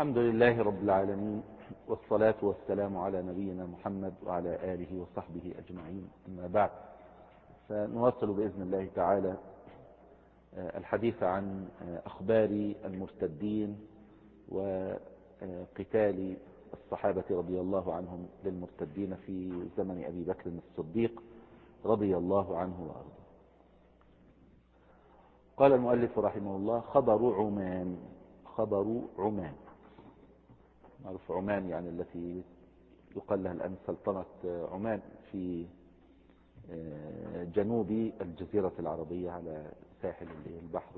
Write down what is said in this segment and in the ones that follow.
الحمد لله رب العالمين، والصلاة والسلام على نبينا محمد وعلى آله وصحبه أجمعين. أما بعد، فنواصل بإذن الله تعالى الحديث عن أخبار المرتدين وقتال الصحابة رضي الله عنهم للمرتدين في زمن أبي بكر الصديق رضي الله عنه وأرضاه. قال المؤلف رحمه الله: خبر عمان. معروف عمان يعني التي يقال لها الآن سلطنة عمان في جنوب الجزيرة العربية على ساحل البحر.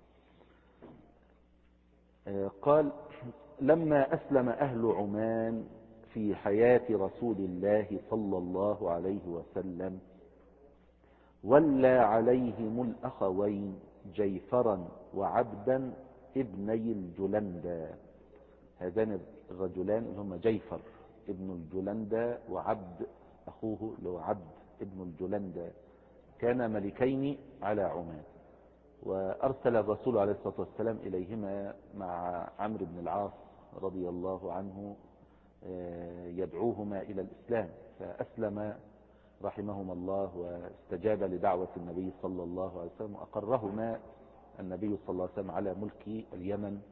قال: لما أسلم أهل عمان في حياة رسول الله صلى الله عليه وسلم ولى عليهم الأخوين جيفرا وعبدا ابني الجلندى. هذان الرجلان اللي هم جيفر ابن الجلندى وعبد أخوه اللي هو عبد ابن الجلندى كان ملكين على عمان، وأرسل الرسول عليه الصلاة والسلام إليهما مع عمرو بن العاص رضي الله عنه يدعوهما إلى الإسلام، فأسلم رحمهما الله واستجاب لدعوة النبي صلى الله عليه وسلم، وأقرهما النبي صلى الله عليه وسلم على ملك اليمن،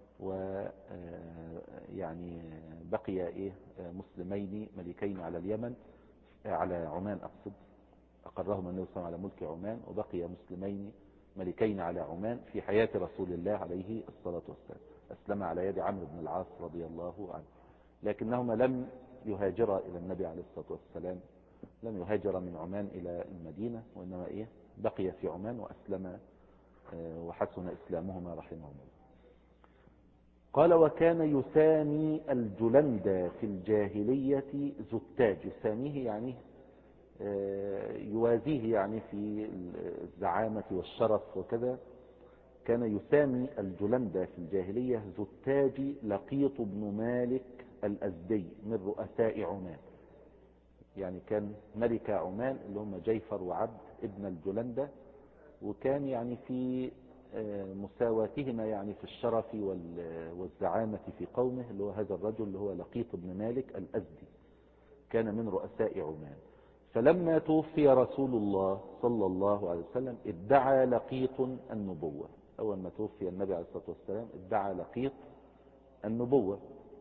ويعني بقي مسلمين ملكين على اليمن على عمان أقصد. أقرهما النبي صلى الله عليه وسلم على ملك عمان، وبقي مسلمين ملكين على عمان في حياة رسول الله عليه الصلاة والسلام. أسلم على يد عمرو بن العاص رضي الله عنه، لكنهما لم يهاجرا إلى النبي عليه الصلاة والسلام، لم يهاجر من عمان إلى المدينة، وإنما بقي في عمان وأسلم وحسن إسلامهما رحمهما الله. قال: وكان يسامي الجلندى في الجاهلية زتاج. يساميه يعني يوازيه يعني في الزعامة والشرف وكذا. كان يسامي الجلندى في الجاهلية زتاج لقيط بن مالك الأزدي من رؤساء عمان. يعني كان ملك عمان اللي هم جيفر وعبد ابن الجلندى، وكان يعني في مساواتهما يعني في الشرف والزعامة في قومه، اللي هو هذا الرجل اللي هو لقيط بن مالك الأزدي كان من رؤساء عمان. فلما توفي رسول الله صلى الله عليه وسلم ادعى لقيط النبوة. أول ما توفي النبي عليه الصلاة والسلام ادعى لقيط النبوة،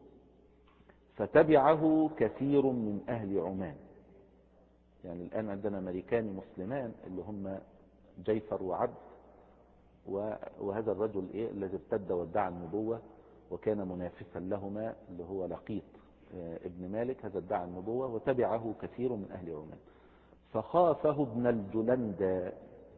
فتبعه كثير من أهل عمان. يعني الآن عندنا ملكان مسلمان اللي هم جيفر وعبد، وهذا الرجل الذي ارتد وادعى النبوة وكان منافسا لهما اللي هو لقيط ابن مالك، هذا ادعى النبوة وتبعه كثير من أهل عمان. فخافه ابن الجلندى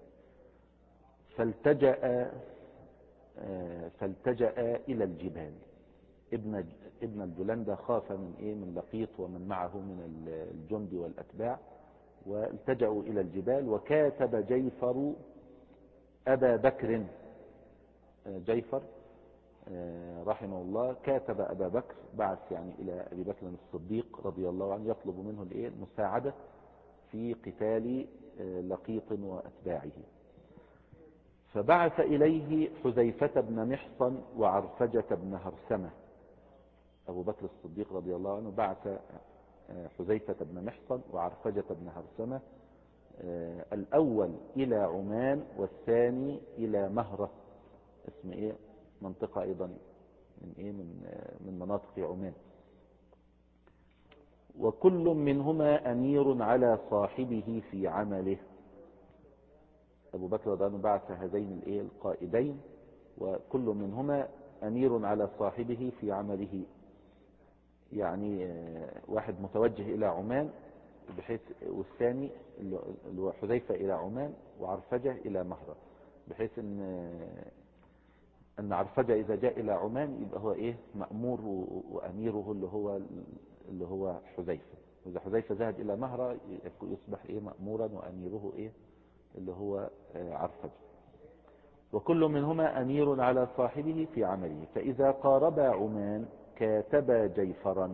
فالتجأ إلى الجبال. ابن الجلندى خاف من لقيط ومن معه من الجند والأتباع، والتجأوا إلى الجبال. وكاتب جيفر أبا بكر، جيفر رحمه الله كاتب أبا بكر، بعث يعني إلى أبي بكر الصديق رضي الله عنه يطلب منه المساعدة في قتال لقيط وأتباعه. فبعث إليه حذيفة بن محصن وعرفجة بن هرسمة. أبو بكر الصديق رضي الله عنه بعث حذيفة بن محصن وعرفجة بن هرسمة، الأول إلى عمان والثاني إلى مهرة، اسم منطقة أيضا من مناطق عمان. وكل منهما أمير على صاحبه في عمله. أبو بكر رضي الله عنه بعث هذين القائدين، وكل منهما أمير على صاحبه في عمله. يعني واحد متوجه إلى عمان بحيث، والثاني اللي هو حذيفة إلى عمان وعرفجة إلى مهرة، بحيث أن عرفجة إذا جاء إلى عمان يبقى هو مأمور وأميره اللي هو حذيفة، وإذا حذيفة ذهب إلى مهرة يصبح مأمورا وأميره اللي هو عرفجة. وكل منهما أمير على صاحبه في عمله. فإذا قاربا عمان كاتبا جيفرا.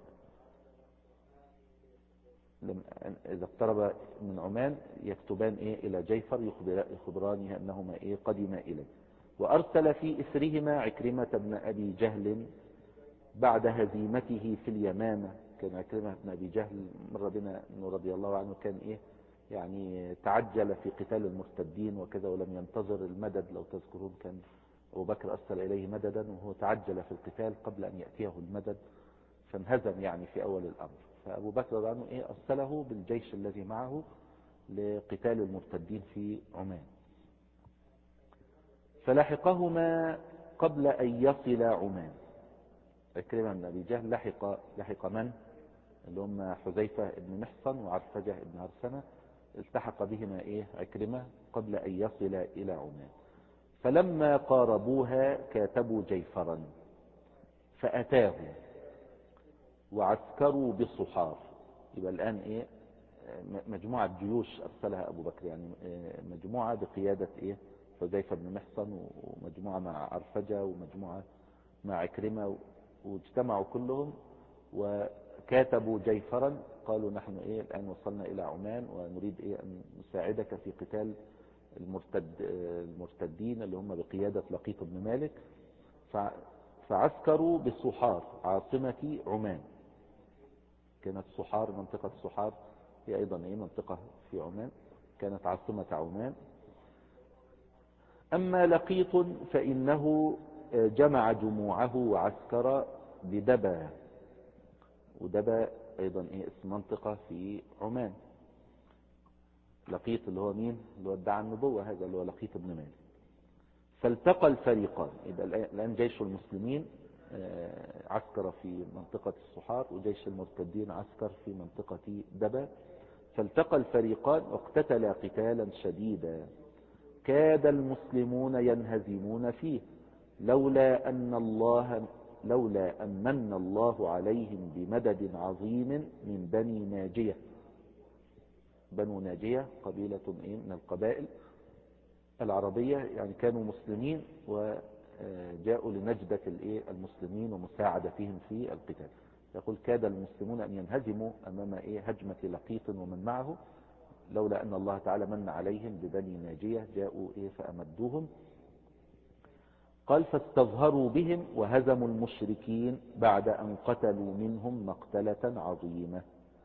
إذا اقترب من عمان يكتبان إلى جيفر يخبرانه أنهما قدما إليه. وأرسل في إثرهما عكرمة بن أبي جهل بعد هزيمته في اليمامة. كان عكرمة بن أبي جهل مر بنا أنه رضي الله عنه كان يعني تعجل في قتال المرتدين وكذا ولم ينتظر المدد. لو تذكرون كان أبو بكر أرسل إليه مددا وهو تعجل في القتال قبل أن يأتيه المدد فانهزم يعني في أول الأمر. فأبو بكر رضي الله عنه أرسله بالجيش الذي معه لقتال المرتدين في عمان. فلحقهما قبل أن يصل عمان. عكرمة بن أبي جهل لحق من؟ اللي هم حذيفة بن محصن وعرفجة بن عرسنة. التحق بهما عكرمة قبل أن يصل إلى عمان. فلما قاربوها كاتبوا جيفرا فأتاه وعسكروا بصحار. يبقى الآن مجموعة جيوش أرسلها أبو بكر، يعني مجموعة بقيادة حذيفة بن محصن ومجموعة مع عرفجة ومجموعة مع عكرمة، واجتمعوا كلهم وكاتبوا جيفرا. قالوا نحن الآن وصلنا إلى عمان ونريد أن نساعدك في قتال المرتدين اللي هم بقيادة لقيط بن مالك. فعسكروا بصحار عاصمة عمان. كانت صحار، منطقة صحار هي أيضا منطقة في عمان، كانت عاصمة عمان. أما لقيط فإنه جمع جموعه وعسكر بدبا. ودبا أيضا اسم منطقة في عمان. لقيط اللي هو مين؟ اللي هو ادعى النبوة، هذا اللي هو لقيط بن مالك. فالتقى الفريقان. يبقى الآن جيش المسلمين عسكر في منطقة الصحار وجيش المرتدين عسكر في منطقة دبا. فالتقى الفريقان واقتتلا قتالا شديدا كاد المسلمون ينهزمون فيه لولا أن من الله عليهم بمدد عظيم من بني ناجية. بنو ناجية قبيلة من القبائل العربية، يعني كانوا مسلمين وجاءوا لنجدة المسلمين ومساعدتهم في القتال. يقول كاد المسلمون أن ينهزموا أمام هجمة لقيط ومن معه لولا أن الله تعالى من عليهم ببني ناجية جاءوا فأمدوهم. قال فاستظهروا بهم وهزموا المشركين بعد أن قتلوا منهم مقتلة عظيمة.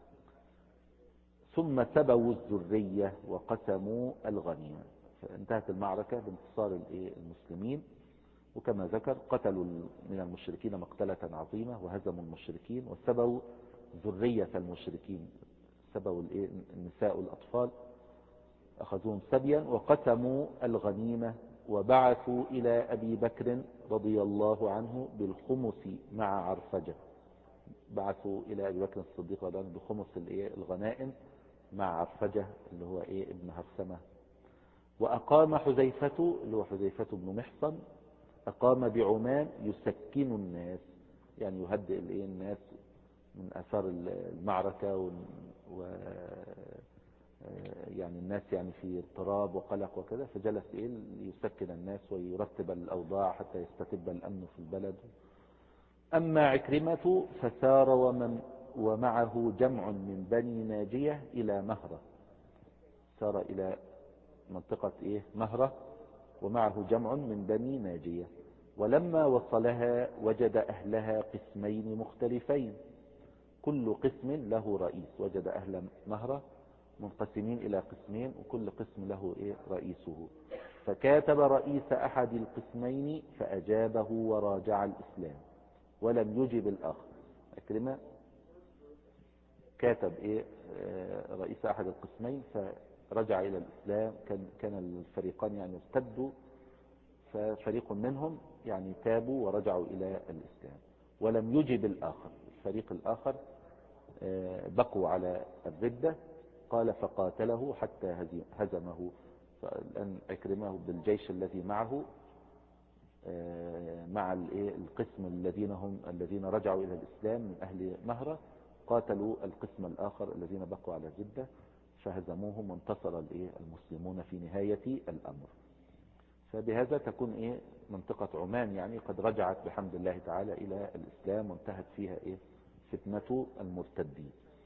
ثم سبوا الذرية وقسموا الغنيمة. فانتهت المعركة بانتصار المسلمين، وكما ذكر قتلوا من المشركين مقتلة عظيمة وهزموا المشركين وسبوا ذرية المشركين، سبوا النساء والأطفال أخذوهم سبيا، وقسموا الغنيمة وبعثوا إلى أبي بكر رضي الله عنه بالخمس مع عرفجة. بعثوا إلى أبي بكر الصديق رضي الله عنه بخمس الغنائم مع عرفجة اللي هو ابن هرسمة. وأقام حذيفة اللي هو حذيفة بن محصن أقام بعمان يسكن الناس، يعني يهدئ الناس من أثار المعركة يعني الناس يعني في اضطراب وقلق وكذا، فجلس ليسكن الناس ويرتب الأوضاع حتى يستتب الأمن في البلد. أما عكرمة فسار ومعه جمع من بني ناجية إلى مهرة. سار إلى منطقة مهرة ومعه جمع من بني ناجية. ولما وصلها وجد أهلها قسمين مختلفين كل قسم له رئيس. وجد أهل مهرة منقسمين إلى قسمين وكل قسم له رئيسه. فكاتب رئيس أحد القسمين فأجابه وراجع الإسلام ولم يجب الآخر. عكرمة كاتب رئيس أحد القسمين فرجع إلى الإسلام. كان الفريقان يعني ارتدوا، ففريق منهم يعني تابوا ورجعوا إلى الإسلام ولم يجب الآخر. الفريق الآخر بقوا على الردة. قال فقاتله حتى هزمه. فالآن عكرمه بالجيش الذي معه مع القسم الذين رجعوا إلى الإسلام من أهل مهرة قاتلوا القسم الآخر الذين بقوا على الردة فهزموهم وانتصر المسلمون في نهاية الأمر. فبهذا تكون منطقة عمان يعني قد رجعت بحمد الله تعالى إلى الإسلام وانتهت فيها فتنة المرتدين.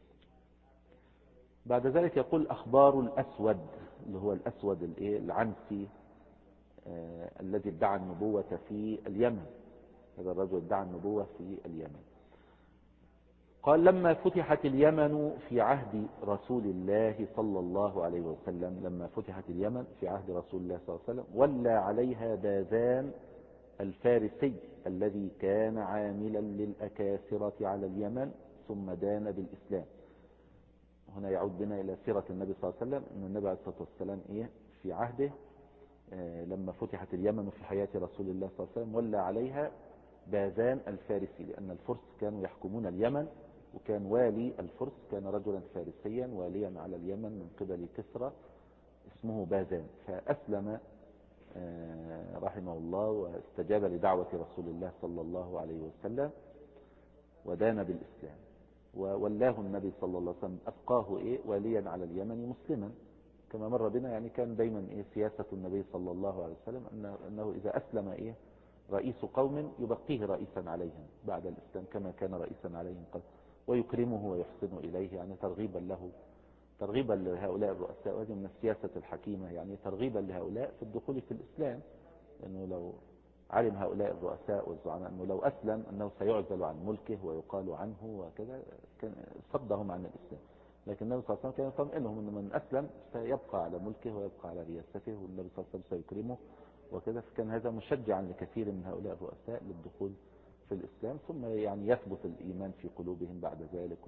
بعد ذلك يقول أخبار الأسود اللي هو الأسود العنسي الذي ادعى النبوة في اليمن. هذا الرجل ادعى النبوة في اليمن. قال لما فتحت اليمن في عهد رسول الله صلى الله عليه وسلم، لما فتحت اليمن في عهد رسول الله صلى الله عليه وسلم، ولى عليها باذان الفارسي الذي كان عاملا للأكاسرة على اليمن ثم دان بالإسلام. هنا يعود بنا إلى سيرة النبي صلى الله عليه وسلم، أن النبي عليه الصلاة والسلام في عهده لما فتحت اليمن في حياة رسول الله صلى الله عليه وسلم ولى عليها باذان الفارسي، لأن الفرس كانوا يحكمون اليمن، وكان والي الفرس كان رجلا فارسيا واليا على اليمن من قبل كسرى اسمه باذان، فأسلم رحمه الله واستجاب لدعوة رسول الله صلى الله عليه وسلم ودان بالإسلام، وولاه النبي صلى الله عليه وسلم أبقاه واليا على اليمن مسلما كما مر بنا. يعني كان دايما سياسة النبي صلى الله عليه وسلم أنه إذا أسلم رئيس قوم يبقيه رئيسا عليهم بعد الإسلام كما كان رئيسا عليهم قبل، ويكرمه ويحسن إليه، يعني ترغيبا لهؤلاء الرؤساء، وهذه من السياسة الحكيمة، يعني ترغيبا لهؤلاء في الدخول في الإسلام، لأنه لو علم هؤلاء الرؤساء والزعماء أنه لو أسلم أنه سيعزل عن ملكه ويقال عنه وكذا كان صدهم عن الإسلام، لكن النبي صلى الله عليه وسلم كان يطمئنهم أن من أسلم سيبقى على ملكه ويبقى على رياسته، والنبي صلى الله عليه وسلم سيكرمه وكذا، فكان هذا مشجعا لكثير من هؤلاء الرؤساء للدخول في الإسلام، ثم يعني يثبت الإيمان في قلوبهم بعد ذلك.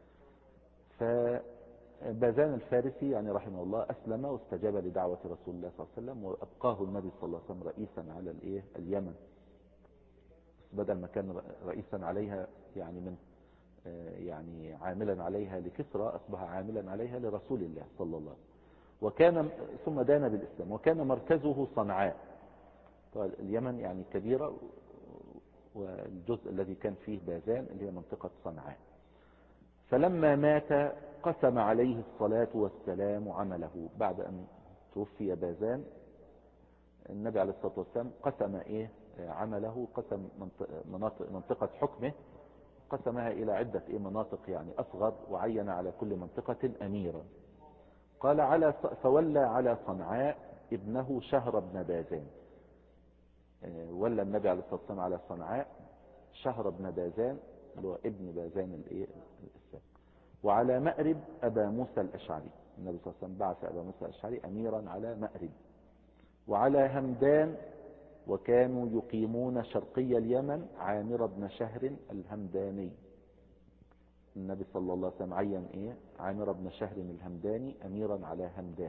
فباذان الفارسي يعني رحمه الله أسلم واستجاب لدعوة رسول الله صلى الله عليه وسلم، وأبقاه النبي صلى الله عليه وسلم رئيسا على اليمن، بدل ما كان رئيسا عليها يعني عاملا عليها لكسرى، أصبح عاملا عليها لرسول الله صلى الله عليه وسلم. وكان ثم دان بالإسلام، وكان مركزه صنعاء. اليمن يعني كبيرة، والجزء الذي كان فيه باذان اللي هي منطقة صنعاء. فلما مات قسم عليه الصلاة والسلام عمله، بعد أن توفي باذان النبي عليه الصلاة والسلام قسم عمله، قسم منطقة حكمه، قسمها إلى عدة مناطق يعني أصغر، وعين على كل منطقة أميرا. قال فولى على صنعاء ابنه شهر بن باذان، ولى النبي عليه الصلاة والسلام على صنعاء شهر بن باذان اللي هو ابن باذان الإسلام، وعلى مأرب أبا موسى الأشعري، النبي صلى الله عليه وسلم بعث أبا موسى الأشعري أميرا على مأرب، وعلى همدان، وكانوا يقيمون شرقي اليمن عامر بن شهر الهمداني، النبي صلى الله عليه وسلم عين عامر بن شهر الهمداني أميرا على همدان.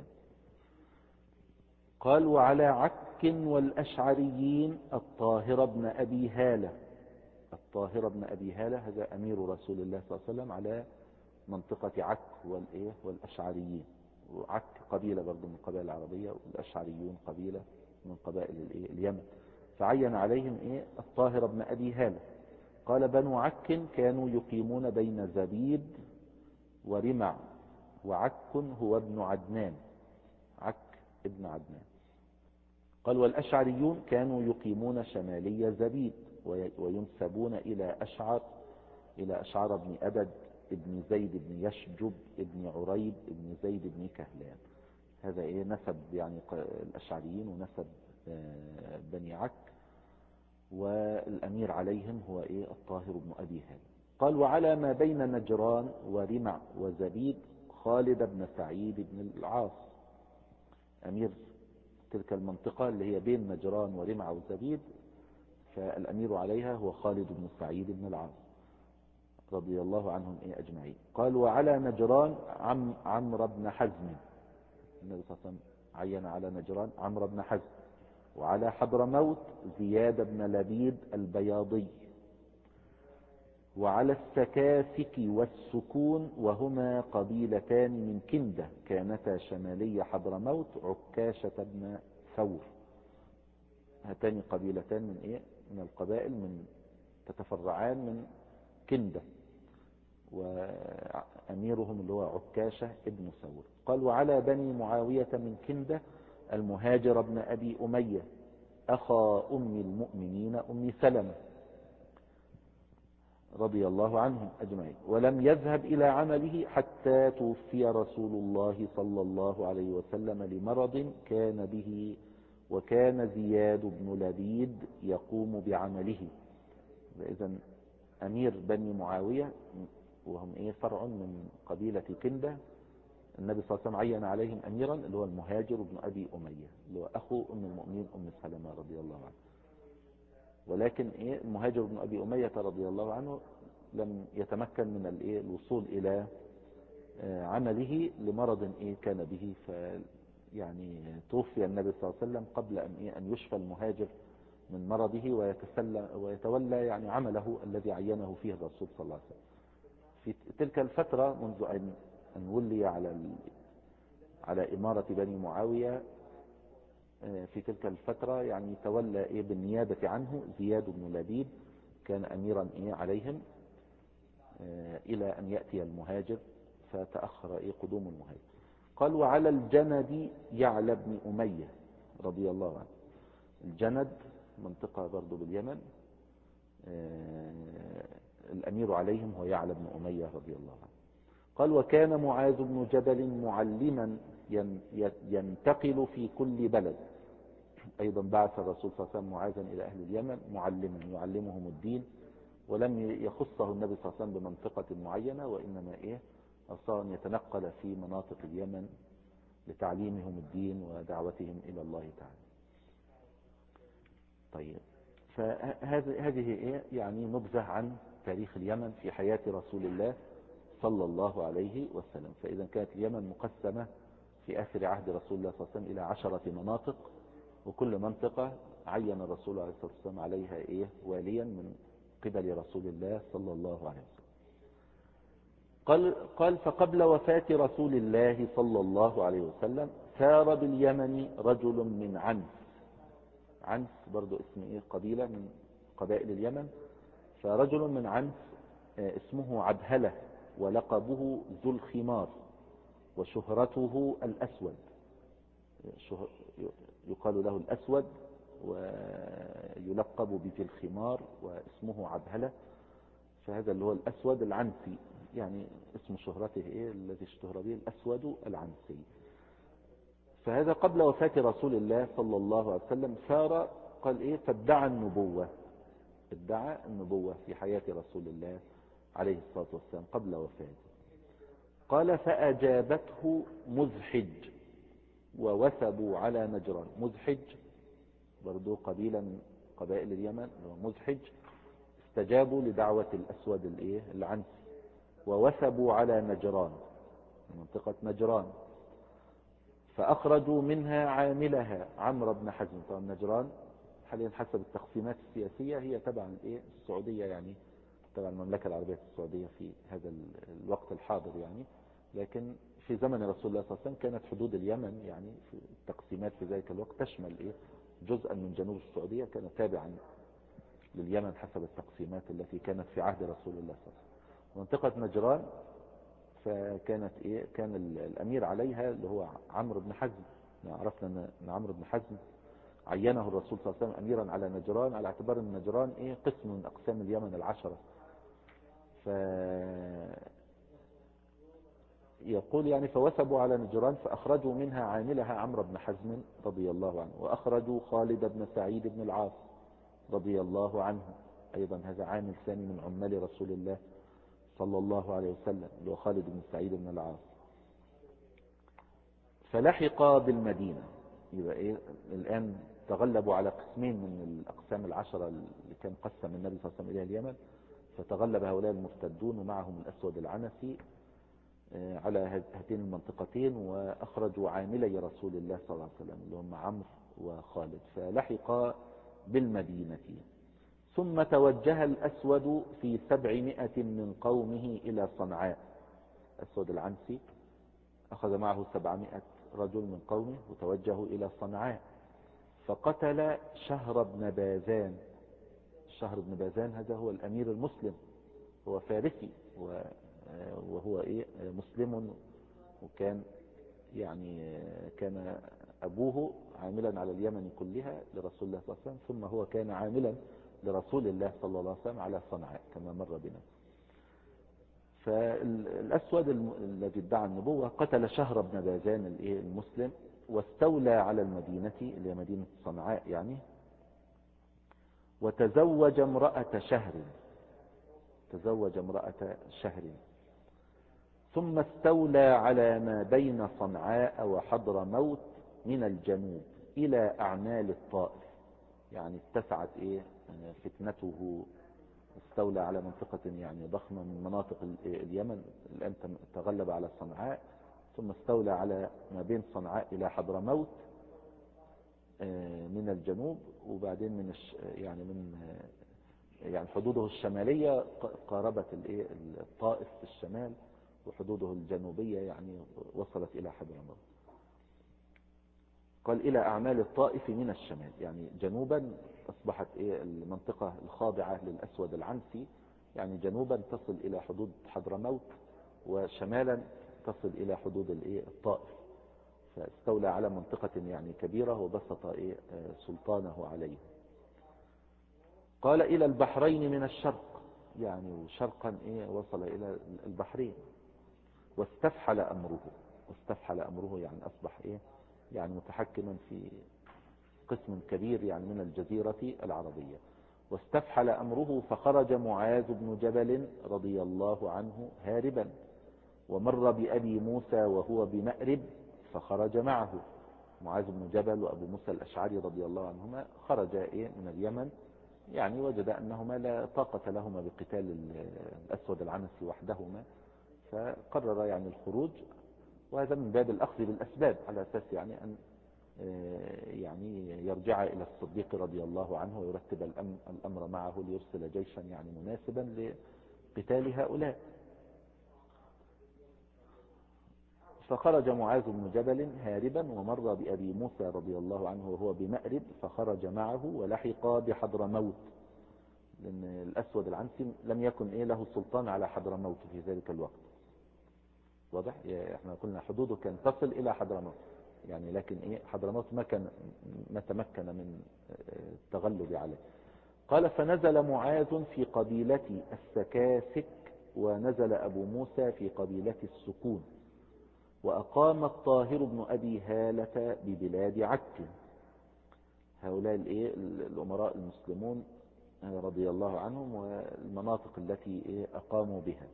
قال وعلى عك والأشعريين الطاهر بن أبي هالة، الطاهر بن أبي هالة هذا أمير رسول الله صلى الله عليه وسلم على منطقة عك والأشعريين، وعك قبيلة برضو من القبائل العربية، والأشعريون قبيلة من قبائل اليمن، فعين عليهم الطاهر بن أبي هالة. قال بنو عك كانوا يقيمون بين زبيد ورمع، وعك هو ابن عدنان، عك ابن عدنان. قال والأشعريون كانوا يقيمون شمالي زبيد، وينسبون إلى أشعر بن أبد ابن زيد بن يشجب ابن عريب ابن زيد بن كهلان. هذا نسب يعني الأشعريين ونسب بني عك، والأمير عليهم هو الطاهر بن أبي هالة. قال وعلى ما بين نجران ورمع وزبيد خالد بن سعيد بن العاص، أمير تلك المنطقة اللي هي بين نجران ورمع وزبيد، فالأمير عليها هو خالد بن سعيد بن العاص رضي الله عنهم أجمعين. قال وعلى نجران عمرو بن حزم، النبي صلى الله عليه وسلم عين على نجران عمرو بن حزم، وعلى حضرموت زياد بن لبيد البياضي، وعلى السكاسك والسكون وهما قبيلتان من كندة كانتا شمالي حضرموت عكاشة بن ثور، هاتان قبيلتان من القبائل من تتفرعان من كندة، وأميرهم اللي هو عكاشة ابن ثور. قال وعلى بني معاوية من كندة المهاجر بن أبي أمية أخا أم المؤمنين أم سلمة رضي الله عنهم أجمعين، ولم يذهب إلى عمله حتى توفي رسول الله صلى الله عليه وسلم لمرض كان به، وكان زياد بن لبيد يقوم بعمله، إذا أمير بني معاوية وهم فرع من قبيلة كندة، النبي صلى الله عليه وسلم عين عليهم أميرا اللي هو المهاجر بن أبي أمية اللي هو أخو أم المؤمنين أم سلمة رضي الله عنه. ولكن المهاجر بن أبي أمية رضي الله عنه لم يتمكن من الوصول إلى عمله لمرض كان به، يعني توفي النبي صلى الله عليه وسلم قبل أن يشفى المهاجر من مرضه ويتولى يعني عمله الذي عينه فيه الرسول صلى الله عليه وسلم. في تلك الفترة منذ أن ولي على إمارة بني معاوية، في تلك الفترة يعني تولى بالنيابة عنه زياد بن لبيد، كان أميرا عليهم إلى أن يأتي المهاجر، فتأخر قدوم المهاجر. قال وعلى الجند يعلى بن أمية رضي الله عنه. الجند منطقة برضو باليمن، الأمير عليهم هو يعلى بن أمية رضي الله عنه. قال وكان معاذ بن جبل معلما ينتقل في كل بلد. أيضا بعث الرسول صلى الله عليه وسلم معاذا إلى أهل اليمن معلما يعلمهم الدين، ولم يخصه النبي صلى الله عليه وسلم بمنطقة معينة، وإنما أرسله أن يتنقل في مناطق اليمن لتعليمهم الدين ودعوتهم إلى الله تعالى. طيب، فهذه يعني نبذة عن تاريخ اليمن في حياة رسول الله صلى الله عليه وسلم. فإذا كانت اليمن مقسمة في آخر عهد رسول الله صلى الله عليه وسلم إلى 10 مناطق، وكل منطقة عين الرسول عليه الصلاة والسلام عليها واليا من قبل رسول الله صلى الله عليه وسلم. قال فقبل وفاة رسول الله صلى الله عليه وسلم سار باليمن رجل من عنس. عنس برضو اسم قبيلة من قبائل اليمن. فرجل من عنس اسمه عبهلة، ولقبه ذو الخمار، وشهرته الأسود، يقال له الأسود ويلقب بذي الخمار، واسمه عبهلة. فهذا اللي هو الأسود العنسي، يعني اسم شهرته الذي اشتهر به الأسود العنسي. فهذا قبل وفاة رسول الله صلى الله عليه وسلم سار، قال فادعى النبوة، ادعى النبوة في حياة رسول الله عليه الصلاة والسلام قبل وفاته. قال فأجابته مزحج ووثبوا على نجران. مزحج برضو قبيلة من قبائل اليمن، مزحج استجابوا لدعوة الأسود العنسي، ووثبوا على نجران، منطقة نجران، فأخرجوا منها عاملها عمرو بن حزم. طبعا نجران حاليا حسب التقسيمات السياسية هي تبع السعودية، يعني تبع المملكة العربية السعودية في هذا الوقت الحاضر يعني. لكن في زمن رسول الله صلى الله عليه وسلم كانت حدود اليمن يعني في التقسيمات في ذلك الوقت تشمل جزءا من جنوب السعودية كان تابعا لليمن حسب التقسيمات التي كانت في عهد رسول الله صلى الله عليه وسلم. منطقة نجران فكانت كان الأمير عليها اللي هو عمرو بن حزم. عرفنا أن عمرو بن حزم عينه الرسول صلى الله عليه وسلم أميرا على نجران، على اعتبار أن نجران قسم من أقسام اليمن العشرة. يقول يعني فوثبوا على نجران فأخرجوا منها عاملها عمرو بن حزم رضي الله عنه، وأخرجوا خالد بن سعيد بن العاص رضي الله عنه، أيضا هذا عامل ثاني من عمال رسول الله صلى الله عليه وسلم اللي هو خالد بن سعيد بن العاص. فلحق بالمدينة. يبقى الآن تغلبوا على قسمين من الأقسام العشرة اللي كان قسم النبي صلى الله عليه وسلم إليها اليمن، فتغلب هؤلاء المرتدون ومعهم الأسود العنسي على هاتين المنطقتين، وأخرجوا عاملي رسول الله صلى الله عليه وسلم اللي هم عمرو وخالد. فلحق بالمدينة. ثم توجه الأسود في 700 من قومه إلى صنعاء. أسود العنسي أخذ معه 700 رجل من قومه وتوجهوا إلى صنعاء، فقتل شهر بن باذان. شهر بن باذان هذا هو الأمير المسلم، هو فارسي وهو مسلم، وكان يعني كان أبوه عاملا على اليمن كلها لرسول الله صلى الله عليه وسلم، ثم هو كان عاملا لرسول الله صلى الله عليه وسلم على صنعاء كما مر بنا. فالأسود الذي ادعى النبوة قتل شهر بن باذان المسلم، واستولى على المدينة اللي هي مدينة صنعاء يعني، وتزوج امرأة شهر، تزوج امرأة شهر، ثم استولى على ما بين صنعاء وحضرموت من الجنوب إلى أعمال الطائف. يعني اتسعت فتنته، استولى على منطقة يعني ضخمة من مناطق اليمن، الآن تغلب على صنعاء، ثم استولى على ما بين صنعاء إلى حضرموت من الجنوب، وبعدين من يعني حدوده الشمالية قاربت الطائف في الشمال، وحدوده الجنوبية يعني وصلت إلى حضرموت. قال إلى أعمال الطائف من الشمال، يعني جنوبا أصبحت المنطقة الخاضعة للأسود العنسي، يعني جنوبا تصل إلى حدود حضرموت، وشمالا تصل إلى حدود الطائف. فاستولى على منطقة يعني كبيرة وبسط سلطانه عليه. قال إلى البحرين من الشرق، يعني شرقا وصل إلى البحرين. واستفحل أمره يعني أصبح يعني متحكما في قسم كبير يعني من الجزيرة العربية. واستفحل أمره فخرج معاذ بن جبل رضي الله عنه هاربا، ومر بأبي موسى وهو بمأرب فخرج معه. معاذ بن جبل وأبو موسى الأشعري رضي الله عنهما خرجا من اليمن، يعني وجد أنهما لا طاقة لهما بقتال الأسود العنسي وحدهما، فقرر يعني الخروج، وهذا من باب الأخذ بالأسباب، على أساس يعني أن يعني يرجع إلى الصديق رضي الله عنه ويرتب الأمر معه ليرسل جيشا يعني مناسبا لقتال هؤلاء. فخرج معاذ بن جبل هاربا، ومر بأبي موسى رضي الله عنه وهو بمأرب فخرج معه، ولحق بحضرموت، لأن الأسود العنسي لم يكن له سلطان على حضرموت في ذلك الوقت. واضح؟ احنا قلنا حدوده كان تصل إلى حضرموت يعني، لكن حضرموت ما تمكن من التغلب عليه. قال فنزل معاذ في قبيلة السكاسك، ونزل أبو موسى في قبيلة السكون، وأقام الطاهر بن أبي هالة ببلاد عك. هؤلاء الأمراء المسلمون رضي الله عنهم والمناطق التي أقاموا بها.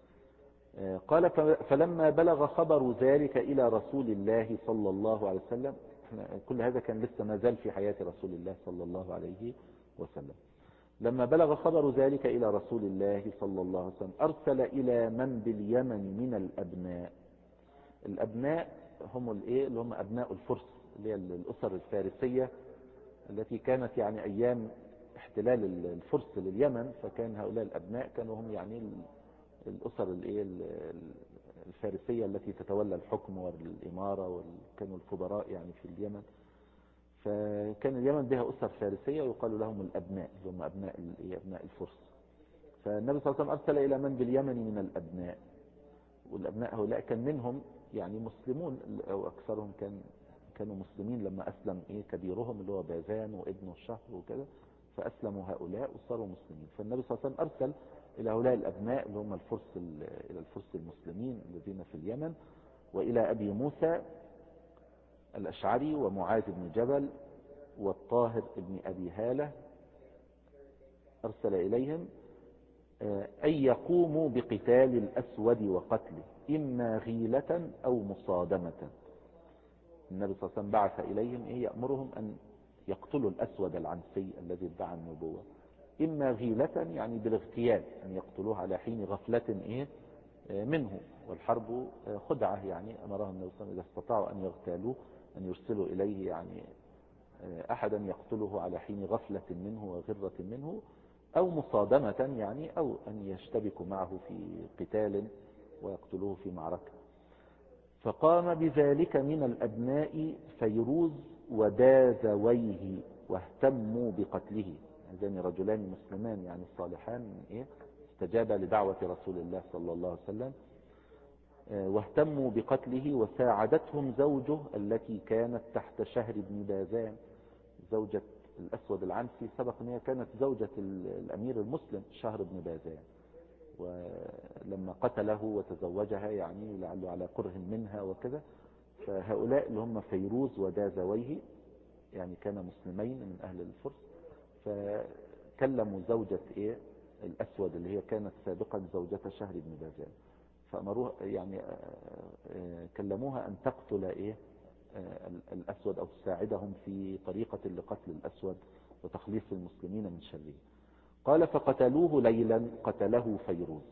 قال فلما بلغ خبر ذلك إلى رسول الله صلى الله عليه وسلم، كل هذا كان لسه ما زال في حياة رسول الله صلى الله عليه وسلم. لما بلغ خبر ذلك إلى رسول الله صلى الله عليه وسلم أرسل إلى من باليمن من الأبناء. الأبناء هم اللي هم أبناء الفرس، اللي هي الأسر الفارسية التي كانت يعني أيام احتلال الفرس لليمن، فكان هؤلاء الأبناء كانوا هم يعني الأسر الفارسية التي تتولى الحكم والإمارة، وكانوا الكبراء يعني في اليمن. فكان اليمن بها أسر فارسية ويقال لهم الأبناء، اللي هم أبناء الفرس. فالنبي صلى الله عليه وسلم أرسل إلى من باليمن من الأبناء، والأبناء هؤلاء كان منهم يعني مسلمون، أو أكثرهم كانوا مسلمين لما أسلم كبيرهم اللي هو باذان وابنه الشهر وكذا، فأسلموا هؤلاء وصاروا مسلمين. فالنبي صلى الله عليه وسلم أرسل إلى هؤلاء الأبناء اللي هم إلى الفرس المسلمين الذين في اليمن، وإلى أبي موسى الأشعري ومعاذ بن جبل والطاهر بن أبي هالة، أرسل إليهم أن يقوموا بقتال الأسود وقتله، إما غيلة أو مصادمة. النبي صلى الله عليه وسلم بعث إليهم يأمرهم أن يقتلوا الأسود العنسي الذي ادعى النبوة، إما غيلة يعني بالاغتيال، أن يقتلوه على حين غفلة منه، والحرب خدعة، يعني أمرهم النبي صلى الله عليه وسلم إذا استطاعوا أن يغتالوه أن يرسلوا إليه يعني أحدا يقتله على حين غفلة منه وغرة منه، أو مصادمة يعني أو أن يشتبكوا معه في قتال ويقتلوه في معركة. فقام بذلك من الأبناء فيروز ودازويه واهتموا بقتله. هذان رجلان مسلمان يعني صالحان استجابا لدعوة رسول الله صلى الله عليه وسلم، واهتموا بقتله. وساعدتهم زوجه التي كانت تحت شهر بن باذان، زوجة الأسود العنسي، سبق أنها كانت زوجة الأمير المسلم شهر بن باذان، ولما قتله وتزوجها يعني لعله على كره منها وكذا. فهؤلاء اللي هم فيروز ودازويه يعني كان مسلمين من أهل الفرس، كلموا زوجة إيه الأسود اللي هي كانت سابقا زوجة شهر بن بازان، فأمروها يعني كلموها أن تقتل إيه الأسود أو تساعدهم في طريقة لقتل الأسود وتخليص المسلمين من شره. قال فقتلوه ليلا قتله فيروز.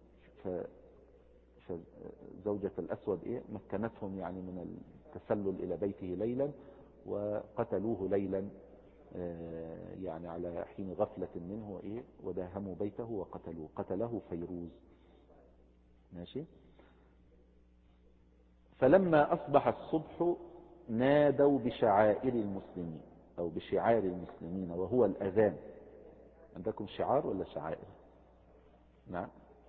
فزوجة الأسود إيه مكنتهم يعني من التسلل إلى بيته ليلا، وقتلوه ليلا يعني على حين غفلة منه إيه وداهموا بيته وقتلوه، قتله فيروز. ماشي. فلما أصبح الصبح نادوا بشعائر المسلمين أو بشعار المسلمين وهو الأذان. عندكم شعار ولا شعائر؟ نعم.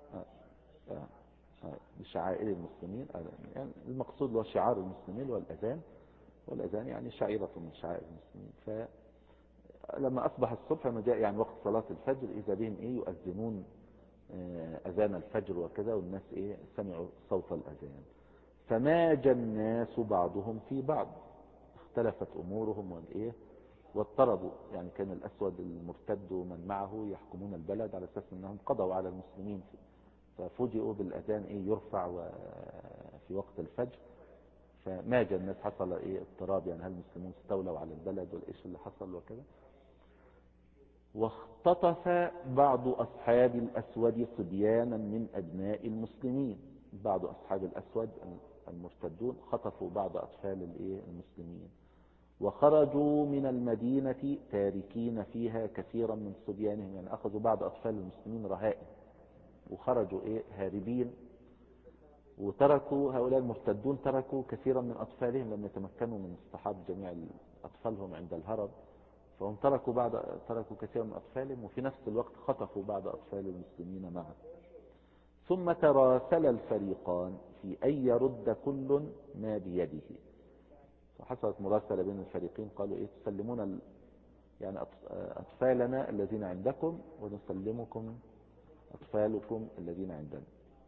بشعائر المسلمين، يعني المقصود هو شعار المسلمين والأذان، والأذان يعني شعيرة من شعائر المسلمين. فلما أصبح الصبح ما جاء يعني وقت صلاة الفجر إذا بهم إيه يؤذنون أذان الفجر وكذا، والناس إيه سمعوا صوت الأذان. فماج الناس بعضهم في بعض، اختلفت أمورهم والإيه واضطربوا. يعني كان الأسود المرتد ومن معه يحكمون البلد على أساس أنهم قضوا على المسلمين، ففوجئوا بالأذان إيه يرفع في وقت الفجر. فماج الناس، حصل إيه اضطراب، يعني هل المسلمون استولوا على البلد والإيش اللي حصل وكذا. واختطف بعض أصحاب الأسود صبيانا من أبناء المسلمين. بعض أصحاب الأسود المرتدون خطفوا بعض أطفال المسلمين، وخرجوا من المدينة تاركين فيها كثيرا من صبيانهم. يعني أخذوا بعض أطفال المسلمين رهائن وخرجوا هاربين، وتركوا هؤلاء المرتدون تركوا كثيرا من أطفالهم، لم يتمكنوا من اصطحاب جميع أطفالهم عند الهرب، فهم تركوا كثيرا من أطفالهم، وفي نفس الوقت خطفوا بعض أطفال المسلمين معه. ثم تراسل الفريقان في أن يرد كل ما بيده. فحصلت مراسلة بين الفريقين، قالوا إيه تسلمون يعني أطفالنا الذين عندكم ونسلمكم أطفالكم الذين عندنا.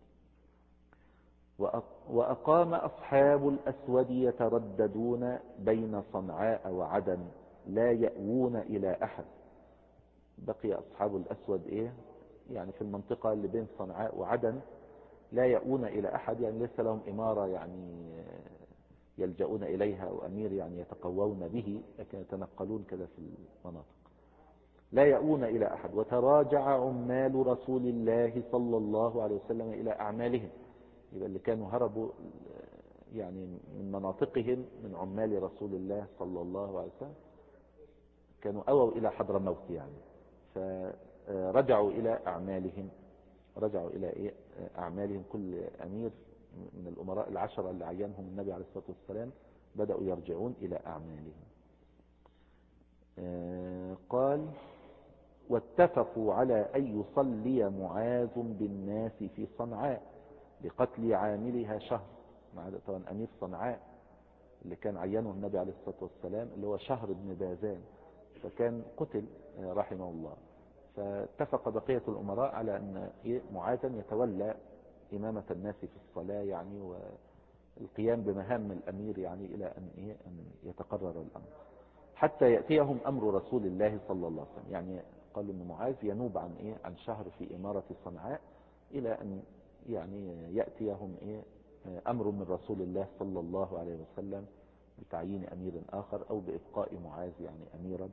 وأقام أصحاب الأسود يترددون بين صنعاء وعدن لا يأوون إلى أحد. بقي أصحاب الأسود يعني في المنطقة اللي بين صنعاء وعدن لا يأوون إلى أحد، يعني ليس لهم إمارة يعني يلجؤون إليها أو أمير يعني يتقوون به، لكن يتنقلون كذا في المناطق. لا يأوون إلى أحد. وتراجع عمال رسول الله صلى الله عليه وسلم إلى أعمالهم. يبقى اللي كانوا هربوا يعني من مناطقهم من عمال رسول الله صلى الله عليه وسلم كانوا أووا إلى حضرموت يعني، فرجعوا إلى أعمالهم. رجعوا إلى أعمالهم. كل أمير من الأمراء العشرة اللي عينهم النبي عليه الصلاة والسلام بدأوا يرجعون إلى أعمالهم. قال واتفقوا على أن يصلي معاذ بالناس في صنعاء بقتل عاملها شهر. طبعا أمير صنعاء اللي كان عينه النبي عليه الصلاة والسلام اللي هو شهر بن بازان، فكان قتل رحمه الله. فاتفق بقية الأمراء على أن معاذا يتولى إمامة الناس في الصلاة يعني والقيام بمهام الأمير يعني إلى أن يتقرر الأمر حتى يأتيهم أمر رسول الله صلى الله عليه وسلم. يعني قالوا أن معاذ ينوب عن شهر في إمارة صنعاء إلى أن يعني يأتيهم أمر من رسول الله صلى الله عليه وسلم بتعيين أمير آخر أو بإبقاء معاذ يعني أميرا.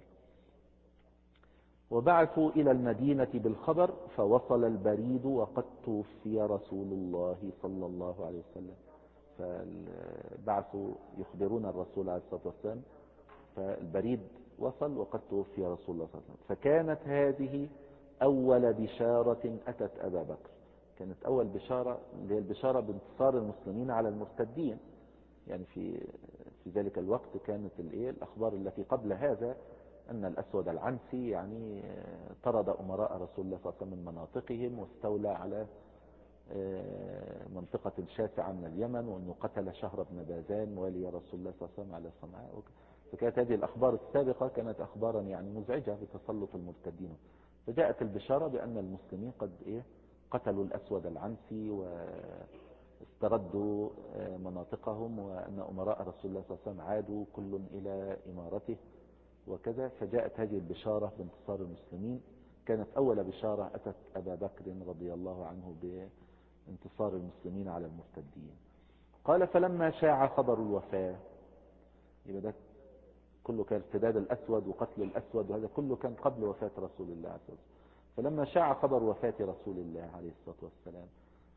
وبعثوا إلى المدينة بالخبر فوصل البريد وقد توفي رسول الله صلى الله عليه وسلم. فبعثوا يخبرون الرسول عليه الصلاة والسلام، فالبريد وصل وقد توفي رسول الله صلى الله عليه وسلم. فكانت هذه أول بشارة أتت أبا بكر. كانت أول بشارة اللي هي البشارة بانتصار المسلمين على المرتدين. يعني في ذلك الوقت كانت الأخبار التي قبل هذا أن الأسود العنسي يعني طرد أمراء رسول الله صلى الله عليه وسلم من مناطقهم واستولى على منطقة شاسعة من اليمن، وأنه قتل شهر بن بازان والي رسول الله صلى الله عليه وسلم على صنعاء. فكانت هذه الأخبار السابقة كانت أخبارا يعني مزعجة بتسلط المرتدين. فجاءت البشارة بأن المسلمين قد قتلوا الأسود العنسي واستردوا مناطقهم، وأن أمراء رسول الله صلى الله عليه وسلم عادوا كل إلى إمارته وكذا. فجاءت هذه البشارة بانتصار المسلمين. كانت أول بشارة أتت أبا بكر رضي الله عنه بانتصار المسلمين على المرتدين. قال فلما شاع خبر الوفاة، يبقى ده كله كان ارتداد الأسود وقتل الأسود، وهذا كله كان قبل وفاة رسول الله عليه الصلاة والسلام. فلما شاع خبر وفاة رسول الله عليه الصلاة والسلام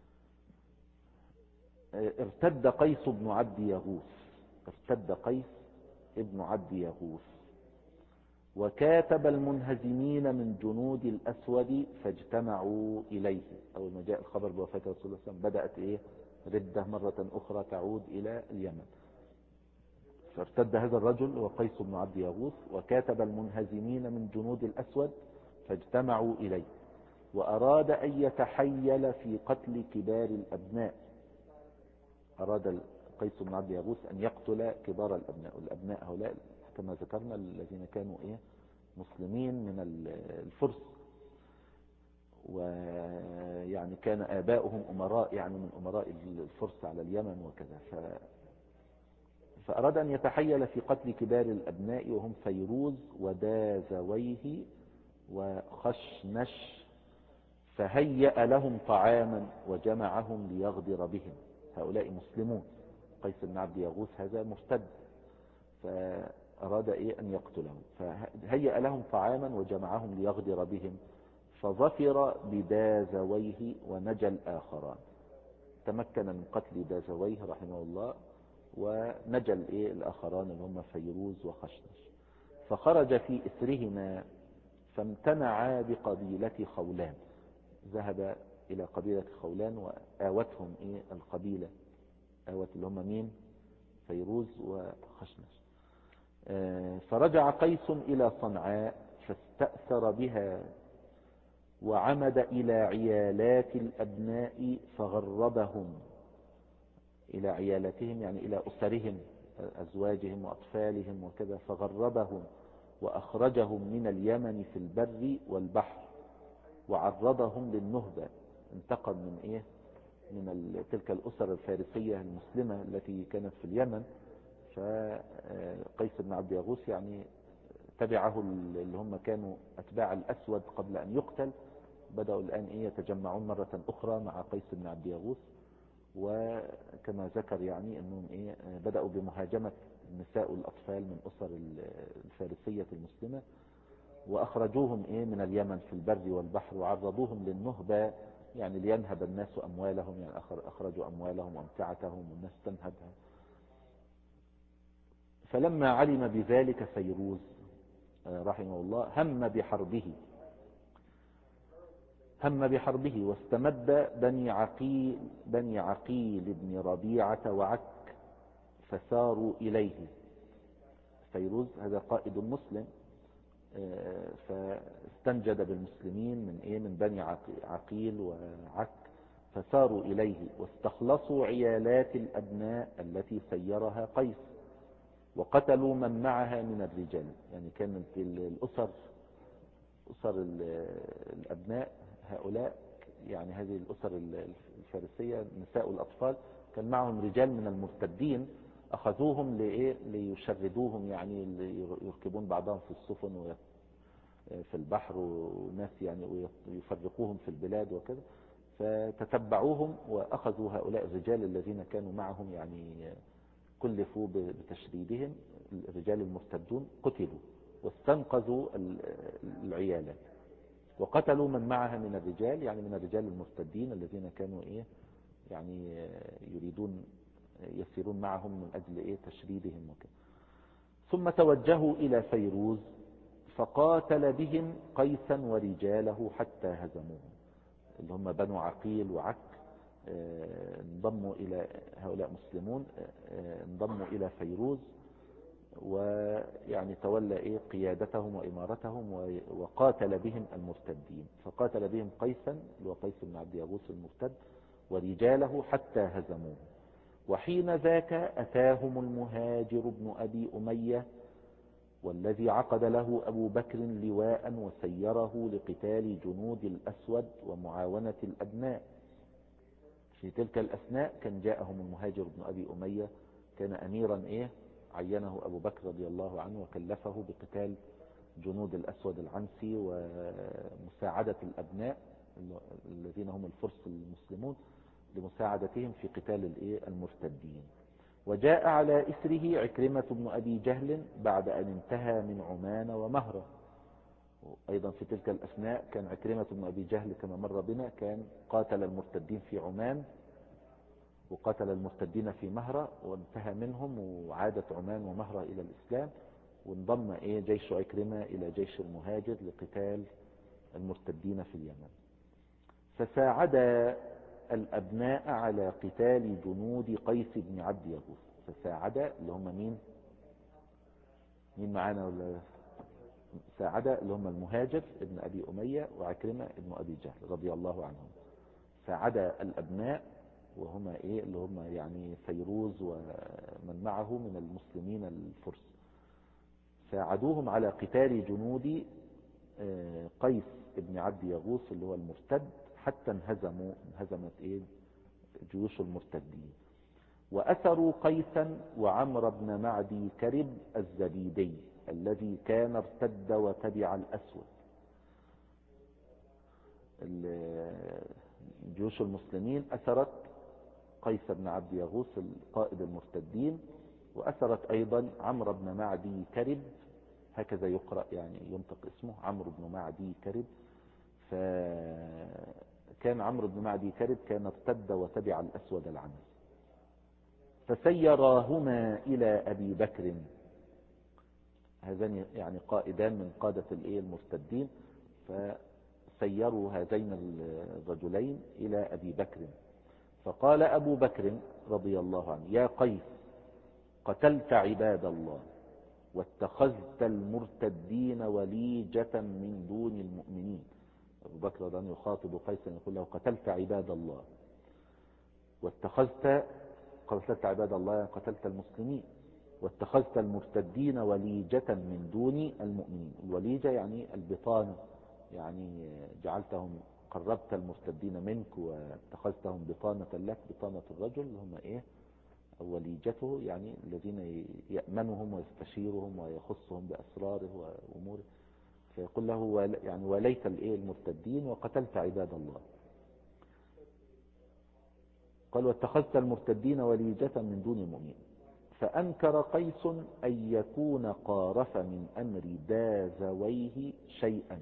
ارتد قيس بن عبد يغوث، ارتد قيس ابن عبد يغوث وكاتب المنهزمين من جنود الأسود فاجتمعوا إليه. أول ما جاء الخبر بوفاة رسول الله صلى الله عليه وسلم بدأت ردة مرة أخرى تعود إلى اليمن. فارتد هذا الرجل وقيس بن عبد يغوث وكاتب المنهزمين من جنود الأسود فاجتمعوا إليه، وأراد أن يتحيل في قتل كبار الأبناء. أراد قيس بن عبد يغوث أن يقتل كبار الأبناء، والأبناء هؤلاء كما ذكرنا الذين كانوا مسلمين من الفرس، ويعني كان آباؤهم أمراء، يعني من أمراء الفرس على اليمن وكذا. فأراد أن يتحيل في قتل كبار الأبناء وهم فيروز ودازويه وخشنش، فهيأ لهم طعاما وجمعهم ليغدر بهم. هؤلاء مسلمون، قيس بن عبد يغوث هذا مرتد، فأراد أن يقتلهم، فهيأ لهم طعاما وجمعهم ليغدر بهم، فظفر بدازويه ونجى الآخران. تمكن من قتل دازويه رحمه الله ونجى الآخران اللي هم فيروز وخشنش. فخرج في إثرهما فامتنعا بقبيلة خولان، ذهب إلى قبيلة خولان وآوتهم القبيلة، آوت اللي هم مين؟ فيروز وخشنش. فرجع قيس إلى صنعاء فاستأثر بها وعمد إلى عيالات الأبناء فغربهم، إلى عيالاتهم يعني إلى أسرهم أزواجهم وأطفالهم وكذا، فغربهم وأخرجهم من اليمن في البر والبحر وعرضهم للنهبة. انتقم من تلك الأسر الفارسية المسلمة التي كانت في اليمن. فقيس بن عبد يغوث يعني تبعه اللي هم كانوا أتباع الأسود قبل أن يقتل، بدأوا الآن يتجمعون مرة أخرى مع قيس بن عبد يغوث، وكما ذكر يعني أنهم بدأوا بمهاجمة النساء والأطفال من أسر الفارسية المسلمة، وأخرجوهم من اليمن في البر والبحر وعرضوهم للنهبة، يعني لينهب الناس أموالهم، يعني أخرجوا أموالهم وأمتعتهم والناس تنهبها. فلما علم بذلك فيروز رحمه الله هم بحربه واستمد بني عقيل بن ربيعة وعك فساروا إليه. فيروز هذا قائد مسلم، فاستنجد بالمسلمين من بني عقيل وعك، فساروا إليه واستخلصوا عيالات الأبناء التي سيرها قيس وقتلوا من معها من الرجال. يعني كانت أسر الأبناء هؤلاء، يعني هذه الأسر الفارسية النساء والأطفال كان معهم رجال من المرتدين، أخذوهم ليشردوهم، يعني يركبون بعضهم في السفن في البحر وناس يعني ويفرقوهم في البلاد وكذا. فتتبعوهم وأخذوا هؤلاء الرجال الذين كانوا معهم، يعني كلفوا بتشريدهم. الرجال المرتدون قتلوا واستنقذوا العيالات وقتلوا من معها من الرجال، يعني من الرجال المرتدين الذين كانوا يعني يريدون يسيرون معهم من أجل تشريدهم وكذا. ثم توجهوا إلى فيروز فقاتل بهم قيسا ورجاله حتى هزموهم، اللي هم بنو عقيل وعك. انضموا إلى هؤلاء مسلمون، انضموا إلى فيروز، ويعني تولى قيادتهم وإمارتهم وقاتل بهم المرتدين. فقاتل بهم قيسا اللي هو قيس بن عبد يغوث المرتد ورجاله حتى هزموه. وحين ذاك أتاهم المهاجر بن أبي أمية والذي عقد له أبو بكر لواء وسيره لقتال جنود الأسود ومعاونة الأبناء. في تلك الأثناء كان جاءهم المهاجر بن أبي أمية، كان أميرا عينه أبو بكر رضي الله عنه وكلفه بقتال جنود الأسود العنسي ومساعدة الأبناء الذين هم الفرس المسلمون لمساعدتهم في قتال المرتدين. وجاء على إثره عكرمة بن أبي جهل بعد أن انتهى من عمان ومهرة. أيضا في تلك الأثناء كان عكرمة بن أبي جهل كما مر بنا كان قاتل المرتدين في عمان وقاتل المرتدين في مهرة وانتهى منهم، وعادت عمان ومهرة إلى الإسلام، وانضم جيش عكرمة إلى جيش المهاجر لقتال المرتدين في اليمن. فساعد الأبناء على قتال جنود قيس بن عبد يغوث. فساعد اللي هم مين معانا ولا ساعد اللي هم المهاجر ابن أبي أمية وعكرمة ابن أبي جهل رضي الله عنهم. ساعد الأبناء وهم اللي هم يعني فيروز ومن معه من المسلمين الفرس، ساعدوهم على قتال جنود قيس ابن عبد يغوث اللي هو المرتد حتى انهزمت جيوش المرتدين. وأسروا قيسا وعمر بن معدي كرب الزبيدي الذي كان ارتد وتبع الأسود. جيوش المسلمين أسرت قيس بن عبد يغوث قائد المرتدين، وأسرت أيضا عمرو بن معدي كرب، هكذا يقرأ يعني ينطق اسمه عمرو بن معدي كرب. فكان عمرو بن معدي كرب كان ارتد وتبع الأسود العنسي، فسيراهما إلى أبي بكر. هذان يعني قائدان من قادة المرتدين، فسيروا هذين الرجلين إلى أبي بكر. فقال أبو بكر رضي الله عنه: يا قيس، قتلت عباد الله واتخذت المرتدين وليجة من دون المؤمنين. أبو بكر رضي الله عنه يخاطب قيسا يقول له: قتلت عباد الله قتلت عباد الله يعني قتلت المسلمين، واتخذت المرتدين وليجة من دون المؤمنين. الوليجة يعني البطانة، يعني جعلتهم قربت المرتدين منك واتخذتهم بطانة لك، بطانة الرجل هم وليجته يعني الذين يأمنهم ويستشيرهم ويخصهم بأسراره وأموره. فيقول له يعني وليت المرتدين وقتلت عباد الله. قال: واتخذت المرتدين وليجة من دون المؤمنين. فأنكر قيس أن يكون قارف من أمر دازويه شيئا،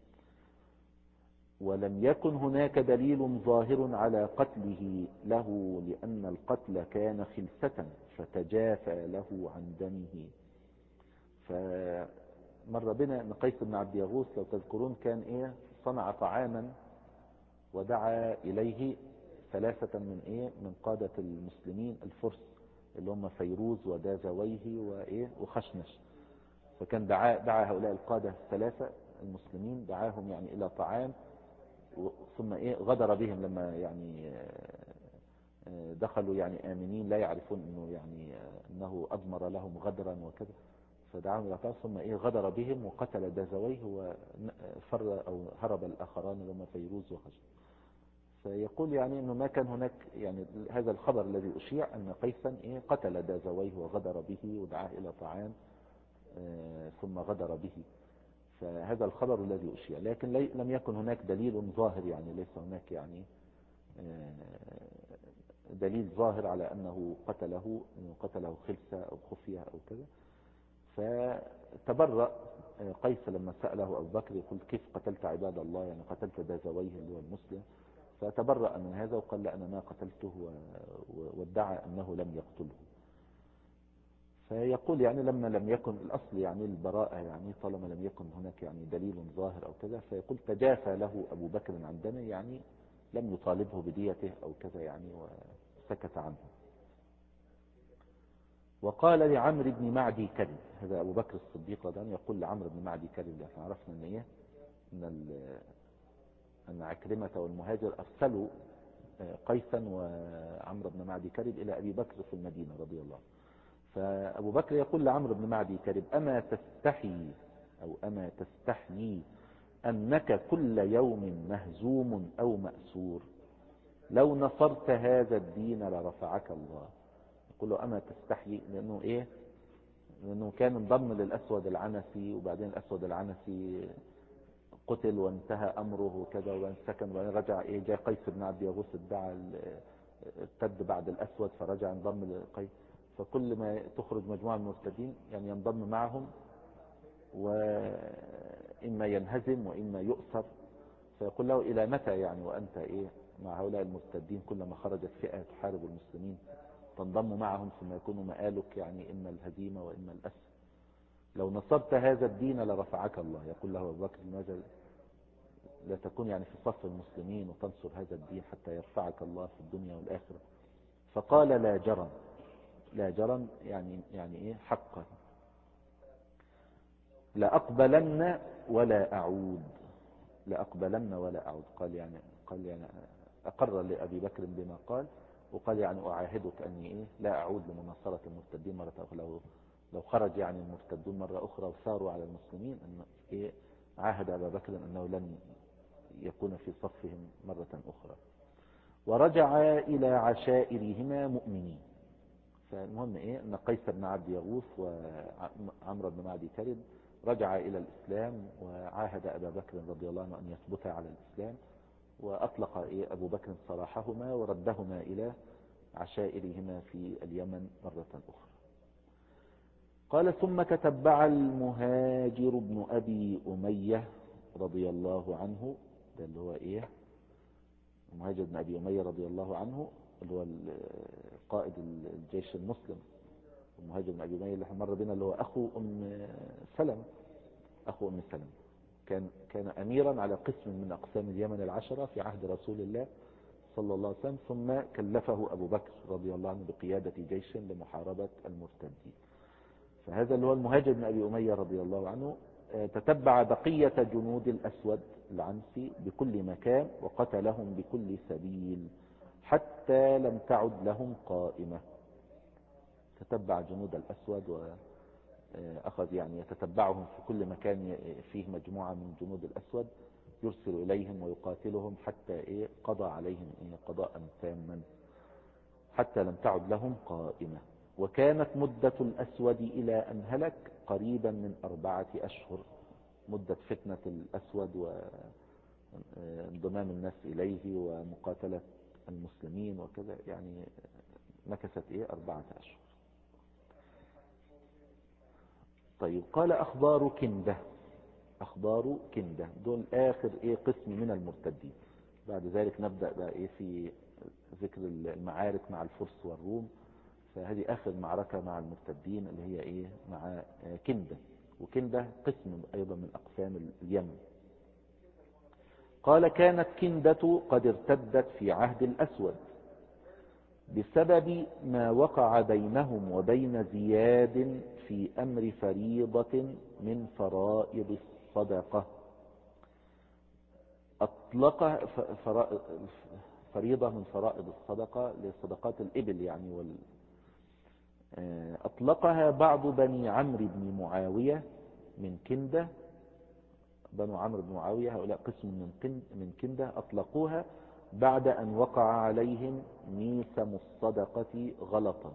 ولم يكن هناك دليل ظاهر على قتله له، لأن القتل كان خلسة فتجافى له عن دمه. فمر بنا أن قيس بن عبد يغوث لو تذكرون كان صنع طعاما ودعا إليه ثلاثة من قادة المسلمين الفرس اللي هم فيروز ودازويه وخشنش. فكان دعا هؤلاء القادة الثلاثة المسلمين، دعاهم يعني إلى طعام، ثم غدر بهم لما يعني دخلوا يعني آمنين لا يعرفون أنه أضمر لهم غدرا وكذا، فدعاهم إلى طعام ثم غدر بهم وقتل دازويه وفر أو هرب الآخران اللي هم فيروز وخشنش. فيقول يعني أنه ما كان هناك يعني هذا الخبر الذي أشيع أن قيسا قتل دازويه وغدر به ودعاه إلى طعام ثم غدر به، فهذا الخبر الذي أشيع، لكن لم يكن هناك دليل ظاهر، يعني ليس هناك يعني دليل ظاهر على أنه قتله خلسة أو خفية أو كذا. فتبرأ قيس لما سأله أبو بكر يقول: كيف قتلت عباد الله؟ يعني قتلت دازويه اللي هو المسلم. فتبرأ من هذا وقال: لا، أنا ما قتلته، وادعى أنه لم يقتله. فيقول يعني لما لم يكن الأصل يعني البراءة، يعني طالما لم يكن هناك يعني دليل ظاهر أو كذا، فيقول تجافى له أبو بكر عن دمه، يعني لم يطالبه بديته أو كذا يعني، وسكت عنه. وقال لعمرو بن معدي كرب، هذا أبو بكر الصديق رضي الله عنه يقول لعمرو بن معدي كرب، لأن عرفنا أن عكرمة والمهاجر أرسلوا قيسا وعمرو بن معدي كرب إلى أبي بكر في المدينة رضي الله عنه. فأبو بكر يقول لعمرو بن معدي كرب: أما تستحي أو أما تستحني أنك كل يوم مهزوم أو مأسور؟ لو نصرت هذا الدين لرفعك الله. يقول له: أما تستحي، لأنه لأنه كان انضم للأسود العنسي، وبعدين الأسود العنسي قتل وانتهى أمره وكذا، وبعدين سكن، وبعدين رجع جاء قيس بن عبد يغوث ادعى ارتد بعد الأسود فرجع انضم لقيس. فكل ما تخرج مجموعة من المرتدين يعني ينضم معهم، وإما ينهزم وإما يؤسر. فيقول له إلى متى يعني وأنت مع هؤلاء المرتدين؟ كلما خرجت فئة تحارب المسلمين تنضم معهم، ثم يكون مآلك يعني إما الهزيمة وإما الأسر. لو نصرت هذا الدين لرفعك الله. يقول له أبو بكر لماذا لا تكون يعني في صف المسلمين وتنصر هذا الدين حتى يرفعك الله في الدنيا والآخرة؟ فقال لا جرم. لا جرم يعني حقا، لأقبلن ولا أعود. لأقبلن ولا أعود. قال يعني أقر لأبي بكر بما قال، وقال يعني أعاهدك أني لا أعود لمناصرة المرتدين مرة أخرى. لو خرج يعني المرتدون مرة أخرى وثاروا على المسلمين، أن عاهد أبا بكر أنه لن يكون في صفهم مرة أخرى. ورجع إلى عشائرهما مؤمنين. فالمهم أن قيس بن عبد يغوث وعمرو بن معدي كرب رجع إلى الإسلام، وعاهد أبا بكر رضي الله عنه أن يثبت على الإسلام، وأطلق أبو بكر سراحهما وردهما إلى عشائرهما في اليمن مرة أخرى. قال ثم تتبع المهاجر بن أبي أمية رضي الله عنه. ده اللي هو المهاجر بن أبي أمية رضي الله عنه، اللي هو قائد الجيش المسلم. المهاجر بن أبي أمية اللي مر بنا اللي هو أخو أم سلمة. أخو أم سلمة كان أميرا على قسم من أقسام اليمن العشرة في عهد رسول الله صلى الله عليه وسلم، ثم كلفه أبو بكر رضي الله عنه بقيادة جيش لمحاربة المرتدين. فهذا اللي هو المهاجر بن أبي أمية رضي الله عنه تتبع بقية جنود الأسود العنسي بكل مكان، وقتلهم بكل سبيل حتى لم تعد لهم قائمة. تتبع جنود الأسود وأخذ يعني يتتبعهم في كل مكان فيه مجموعة من جنود الأسود، يرسل إليهم ويقاتلهم حتى قضى عليهم قضاء تاما حتى لم تعد لهم قائمة. وكانت مدة الأسود إلى أن هلك قريبا من 4 أشهر. مدة فتنة الأسود وانضمام الناس إليه ومقاتلة المسلمين وكذا، يعني مكثت 4 أشهر. طيب قال أخبار كندة. أخبار كندة دول آخر قسم من المرتدين. بعد ذلك نبدأ بقى في ذكر المعارك مع الفرس والروم. فهذه آخر معركة مع المرتدين اللي هي مع كندة. وكندة قسم أيضا من أقسام اليمن. قال كانت كندة قد ارتدت في عهد الأسود بسبب ما وقع بينهم وبين زياد في أمر فريضة من فرائض الصدقة. أطلق فريضة من فرائض الصدقة لصدقات الإبل يعني أطلقها بعض بني عمرو بن معاوية من كندة. بنو عمرو بن معاوية هؤلاء قسم من كندة أطلقوها بعد أن وقع عليهم ميسم الصدقة غلطا.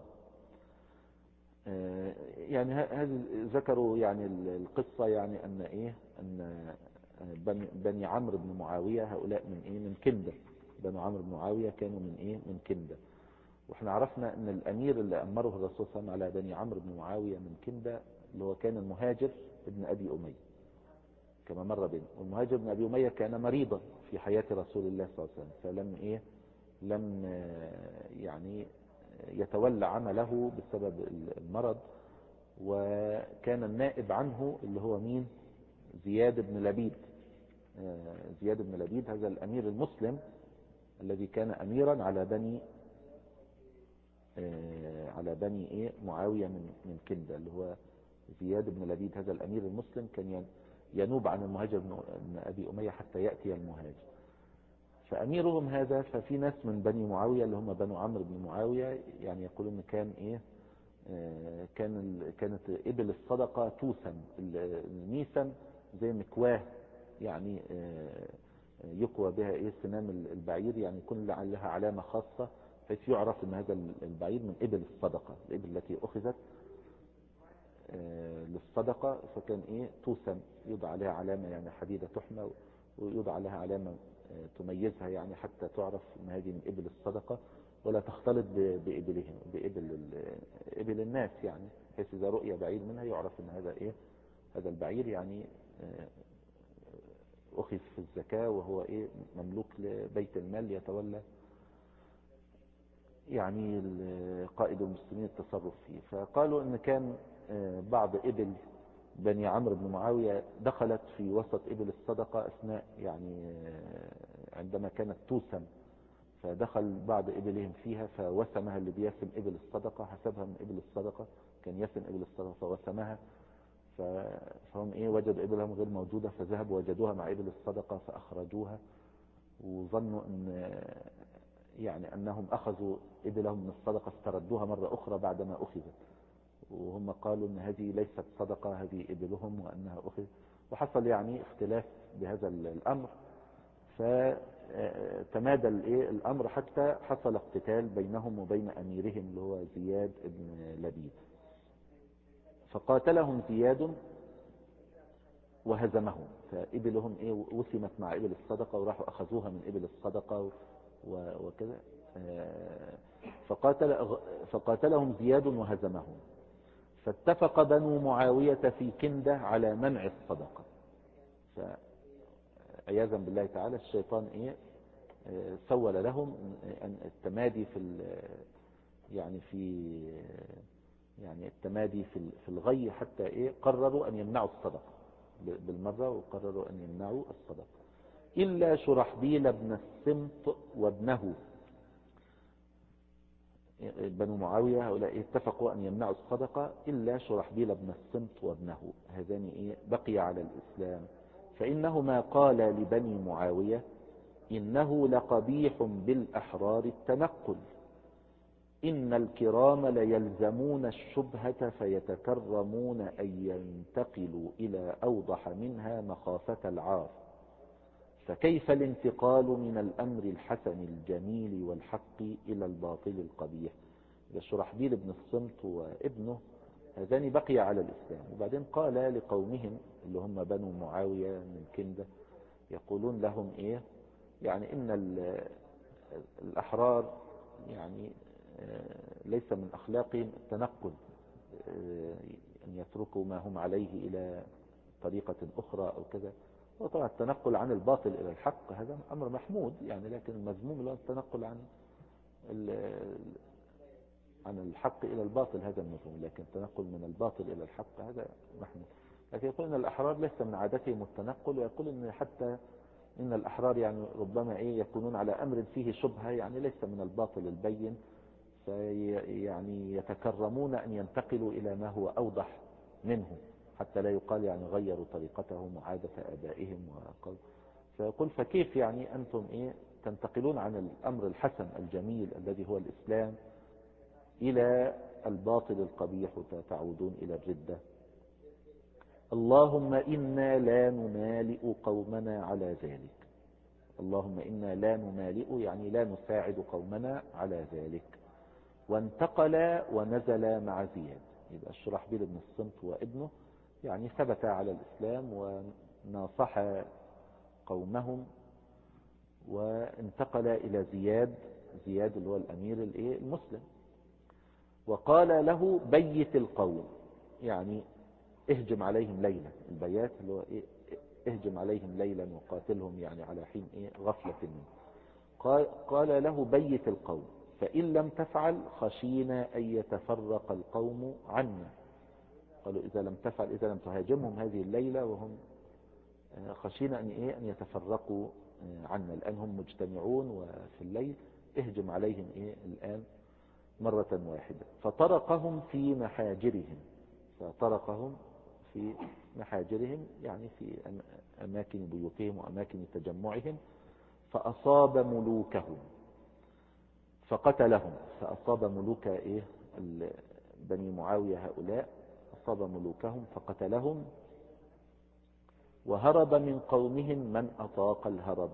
يعني هذه ذكروا يعني القصة يعني أن بني عمرو بن معاوية هؤلاء من كندة. بنو عمرو بن معاوية كانوا من كندة. واحنا عرفنا ان الامير اللي امره الرسول صلى الله عليه وسلم على بني عمرو بن معاوية من كندة اللي هو كان المهاجر ابن ابي امية كما مر بنا. والمهاجر ابن ابي امية كان مريضا في حياة رسول الله صلى الله عليه وسلم، فلم لم يعني يتولى عمله بسبب المرض. وكان النائب عنه اللي هو مين؟ زياد بن لبيد. زياد بن لبيد هذا الامير المسلم الذي كان اميرا على بني معاوية من كندة، اللي هو زياد بن لبيد. هذا الامير المسلم كان ينوب عن المهاجر بن ابي امية حتى يأتي المهاجر. فاميرهم هذا، ففي ناس من بني معاوية اللي هم بنو عمرو بن معاوية يعني يقولون كان كانت ابل الصدقة توسم. الميسم زي مكواه يعني يقوى بها سنام البعير، يعني يكون لها علامة خاصة حيث يعرف ان هذا البعير من ابل الصدقة، الابل التي اخذت للصدقة، فكان ايه توسم، يوضع عليها علامة يعني حديدة تحمى، ويوضع عليها علامة تميزها يعني حتى تعرف ان هذه من ابل الصدقة، ولا تختلط بابلهم، ابل الناس يعني، بحيث اذا رؤية بعير منها يعرف ان هذا ايه، هذا البعير يعني اخذ في الزكاة، وهو ايه مملوك لبيت المال يتولى يعني قائد المسلمين التصرف فيه. فقالوا ان كان بعض ابل بني عمرو بن معاوية دخلت في وسط ابل الصدقة اثناء يعني عندما كانت توسم، فدخل بعض ابلهم فيها فوسمها، اللي بيسم ابل الصدقة حسبها من ابل الصدقة، كان يسم ابل الصدقة فوسمها، فهم ايه وجدوا ابلهم غير موجودة، فذهبوا وجدوها مع ابل الصدقة فاخرجوها، وظنوا ان يعني انهم اخذوا ابلهم من الصدقة، استردوها مرة اخرى بعدما اخذت، وهم قالوا ان هذه ليست صدقة، هذه ابلهم وانها اخذت، وحصل يعني اختلاف بهذا الامر، فتمادى الامر حتى حصل اقتتال بينهم وبين اميرهم اللي هو زياد بن لبيد، فقاتلهم زياد وهزمهم، فابلهم وسمت مع ابل الصدقة وراحوا اخذوها من ابل الصدقة وكذا، فقاتلهم زياد وهزمهم، فاتفق بنو معاوية في كندة على منع الصدقة، فعياذا بالله تعالى الشيطان سول لهم أن التمادي يعني التمادي في الغي، حتى قرروا أن يمنعوا الصدقة بالمرة، وقرروا أن يمنعوا الصدقة إلا شرحبيل بن السمط وابنه. بنو معاوية هؤلاء اتفقوا أن يمنعوا الصدقة إلا شرحبيل بن السمط وابنه، هذان بقي على الإسلام، فإنهما قال لبني معاوية إنه لقبيح بالأحرار التنقل، إن الكرام ليلزمون الشبهة فيتكرمون أن ينتقلوا إلى أوضح منها مخافة العار، فكيف الانتقال من الأمر الحسن الجميل والحق إلى الباطل القبيح. شرحبيل بن الصمت وابنه هذان بقي على الإسلام، وبعدين قال لقومهم اللي هم بنو معاوية من كندة، يقولون لهم يعني إن الأحرار يعني ليس من أخلاقهم التنقل، أن يتركوا ما هم عليه إلى طريقة أخرى أو كذا، وطبعا التنقل عن الباطل إلى الحق هذا أمر محمود يعني، لكن المذموم له التنقل عن الحق إلى الباطل هذا المذموم، لكن التنقل من الباطل إلى الحق هذا محمود. لكن يقول أن الأحرار ليس من عادتهم التنقل، ويقول أن حتى إن الأحرار يعني ربما يكونون على أمر فيه شبهة، يعني ليس من الباطل البين، يعني يتكرمون أن ينتقلوا إلى ما هو أوضح منه، حتى لا يقال يعني غيروا طريقتهم وعادة آبائهم وقال. فيقول فكيف يعني أنتم تنتقلون عن الأمر الحسن الجميل الذي هو الإسلام إلى الباطل القبيح وتعودون إلى الردة. اللهم إنا لا نمالئ قومنا على ذلك، اللهم إنا لا نمالئ يعني لا نساعد قومنا على ذلك. وانتقل ونزل مع زياد، يبقى الشرحبيل بن الصمت وابنه يعني ثبت على الإسلام وناصح قومهم، وانتقل إلى زياد اللي هو الأمير المسلم، وقال له بيت القوم، يعني اهجم عليهم ليلا، البيات اللي هو اهجم عليهم ليلا وقاتلهم يعني على حين غفلة منه. قال له بيت القوم، فإن لم تفعل خشينا أن يتفرق القوم عنا، قالوا إذا لم تفعل، إذا لم تهاجمهم هذه الليلة وهم خشينا أن يتفرقوا عنا، الآن هم مجتمعون وفي الليل، اهجم عليهم الآن مرة واحدة. فطرقهم في محاجرهم يعني في أماكن بيوتهم وأماكن تجمعهم، فأصاب ملوكهم فقتلهم، فأصاب ملوك بني معاوية هؤلاء، أصاب ملوكهم فقتلهم، وهرب من قومهم من أطاق الهرب،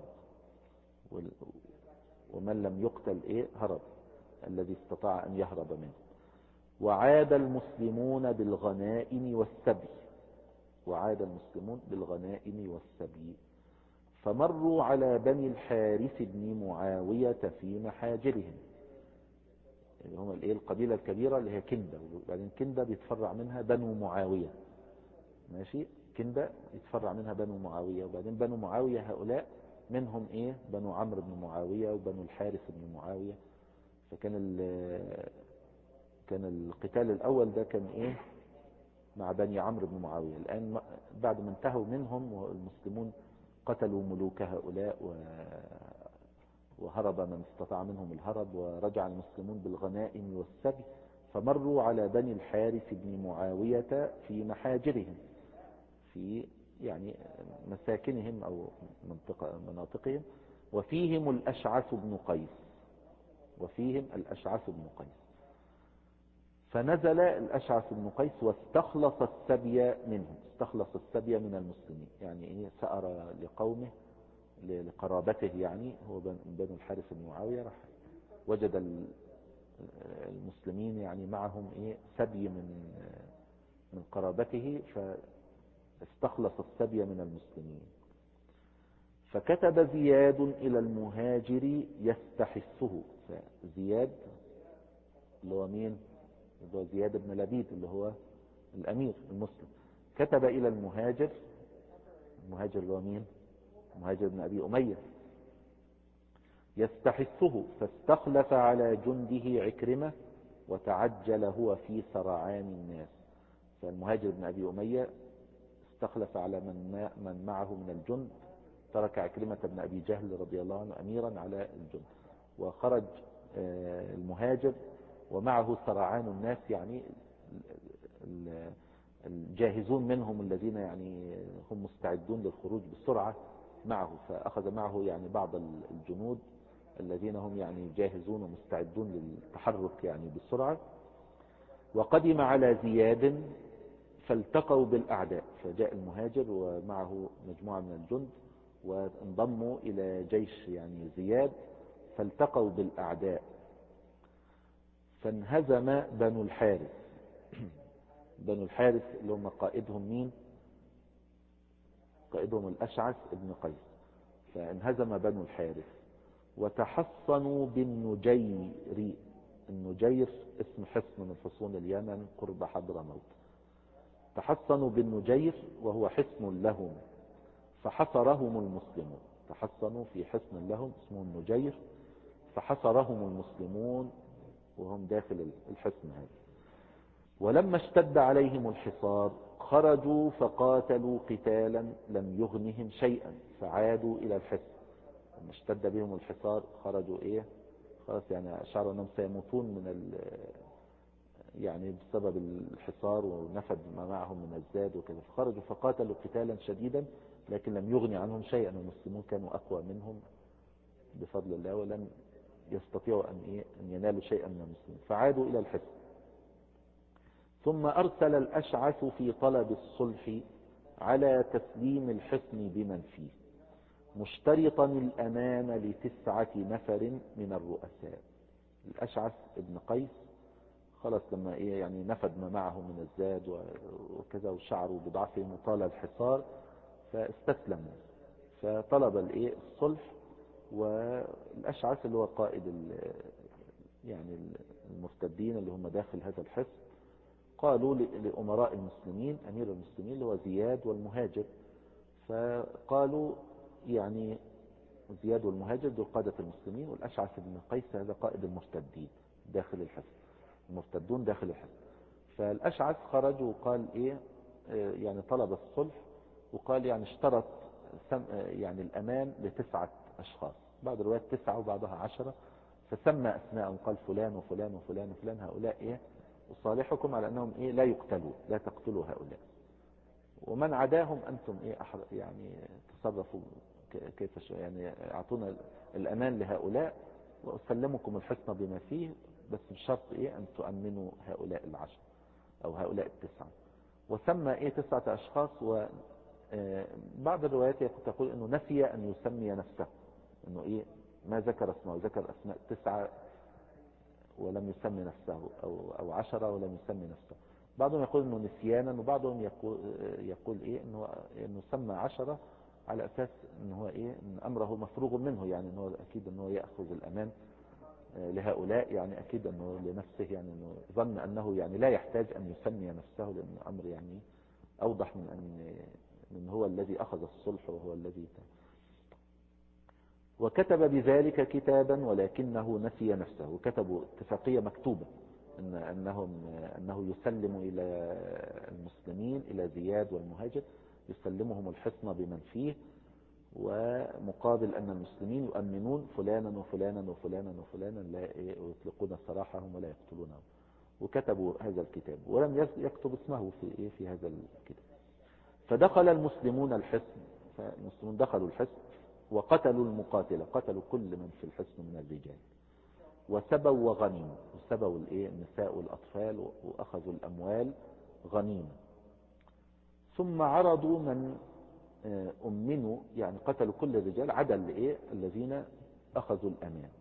ومن لم يقتل هرب، الذي استطاع أن يهرب منه. وعاد المسلمون بالغنائم والسبي. وعاد المسلمون بالغنائم والسبي. فمروا على بني الحارث بن معاوية في محاجرهم، اللي هم القبيلة الكبيرة اللي هي كندة، وبعدين كندة بيتفرع منها بنو معاوية. ماشي، كندة يتفرع منها بنو معاوية، وبعدين بنو معاوية هؤلاء منهم بنو عمرو بن معاوية وبنو الحارث بن معاوية. فكان كان القتال الأول ده كان مع بني عمرو بن معاوية. الآن بعد ما انتهوا منهم والمسلمون قتلوا ملوك هؤلاء وهرب من استطاع منهم الهرب، ورجع المسلمون بالغنائم والسبي، فمروا على بني الحارث بن معاوية في محاجرهم، في يعني مساكنهم أو مناطقهم، وفيهم الأشعث بن قيس. وفيهم الأشعث بن قيس. فنزل الأشعث بن قيس واستخلص السبي منهم، استخلص السبي من المسلمين، يعني سأر لقومه لقرابته، يعني هو بنو الحارث بن معاوية، راح وجد المسلمين يعني معهم سبي من قرابته، فاستخلص السبي من المسلمين. فكتب زياد إلى المهاجر يستحثه. زياد اللي هو مين؟ اللي هو زياد بن لبيد اللي هو الأمير المسلم. كتب إلى المهاجر اللي هو مين؟ المهاجر بن أبي أمية، يستحثه، فاستخلف على جنده عكرمة وتعجل هو في سرعان الناس. فالمهاجر بن أبي أمية استخلف على من معه من الجند، ترك عكرمة بن أبي جهل رضي الله عنه أميرا على الجند، وخرج المهاجر ومعه سرعان الناس، يعني الجاهزون منهم الذين يعني هم مستعدون للخروج بسرعة معه. فأخذ معه يعني بعض الجنود الذين هم يعني جاهزون ومستعدون للتحرك يعني بسرعة. وقدم على زياد فالتقوا بالأعداء، فجاء المهاجر ومعه مجموعة من الجند وانضموا إلى جيش يعني زياد، فالتقوا بالأعداء، فانهزم بنو الحارث. بنو الحارث اللي هم قائدهم مين؟ قائدهم الأشعث ابن قيس. فانهزم بنو الحارث وتحصنوا بالنجير. النجير اسم حصن من حصون اليمن قرب حضرموت. تحصنوا بالنجير وهو حصن لهم، فحصرهم المسلمون. تحصنوا في حصن لهم اسمه النجير، فحصرهم المسلمون وهم داخل الحصن هذا. ولما اشتد عليهم الحصار خرجوا فقاتلوا قتالا لم يغنهم شيئا، فعادوا إلى الحصن. لما اشتد بهم الحصار خرجوا خلاص يعني شعروا أنهم سيموتون يعني بسبب الحصار، ونفد ما معهم من الزاد وكذا، فخرجوا فقاتلوا قتالا شديدا لكن لم يغني عنهم شيئا. المسلمون كانوا أقوى منهم بفضل الله، ولم يستطيعوا أن ينالوا شيئا من المسلمين، فعادوا إلى الحصن. ثم أرسل الأشعث في طلب الصلح على تسليم الحصن بمن فيه، مشترطا الأمان ل9 نفر من الرؤساء. الأشعث ابن قيس خلاص لما يعني نفد ما معه من الزاد وكذا، وشعروا بضعفهم وطال الحصار فاستسلموا، فطلب الصلح. والأشعث اللي هو قائد يعني المرتدين اللي هم داخل هذا الحصن، قالوا لأمراء المسلمين، أمير المسلمين اللي هو زياد والمهاجر، فقالوا يعني زياد والمهاجر دول قادة المسلمين، والأشعث بن قيس هذا قائد المرتدين داخل الحصن، المرتدون داخل الحصن. فالأشعث خرج وقال يعني طلب الصلح، وقال يعني اشترط يعني الأمان ل9 أشخاص، بعض الروايات 9 وبعضها 10، فسمى أسماءهم، قال فلان وفلان وفلان وفلان، هؤلاء أصالحكم على أنهم لا يقتلوا، لا تقتلوا هؤلاء، ومن عداهم أنتم يعني تصرفوا كيف يعني اعطونا الأمان لهؤلاء وأسلمكم الحصن بما فيه، بس بشرط أن تؤمنوا هؤلاء 10 أو هؤلاء 9. وسمى 9 أشخاص. وبعض الروايات تقول أنه نسي أن يسمي نفسه، أنه ما ذكر اسمه، ذكر أسماء 9 ولم يسمي نفسه، أو 10 ولم يسمي نفسه. بعضهم يقول انه نسيانا، وبعضهم يقول ايه انه سمى 10 على اساس انه هو ايه ان امره مفروغ منه، يعني انه اكيد انه يأخذ الامان لهؤلاء، يعني اكيد انه لنفسه، يعني انه ظن انه يعني لا يحتاج ان يسمي نفسه، لان الامر يعني اوضح من ان هو الذي اخذ الصلح وهو الذي وكتب بذلك كتابا ولكنه نسي نفسه. كتبوا اتفاقية مكتوبة أنه يسلم إلى المسلمين، إلى زياد والمهاجر، يسلمهم الحصن بمن فيه، ومقابل أن المسلمين يؤمنون فلانا وفلانا وفلانا وفلانا لا يطلقون سراحهم ولا يقتلونهم. وكتبوا هذا الكتاب، ولم يكتب اسمه في هذا الكتاب. فدخل المسلمون الحصن، فالمسلمون دخلوا الحصن وقتلوا المقاتلة، قتلوا كل من في الحصن من الرجال، وسبوا وغنموا، وسبوا النساء والأطفال، وأخذوا الأموال غنيمة. ثم عرضوا من أمنوا، يعني قتلوا كل الرجال عدا الذين أخذوا الأمان.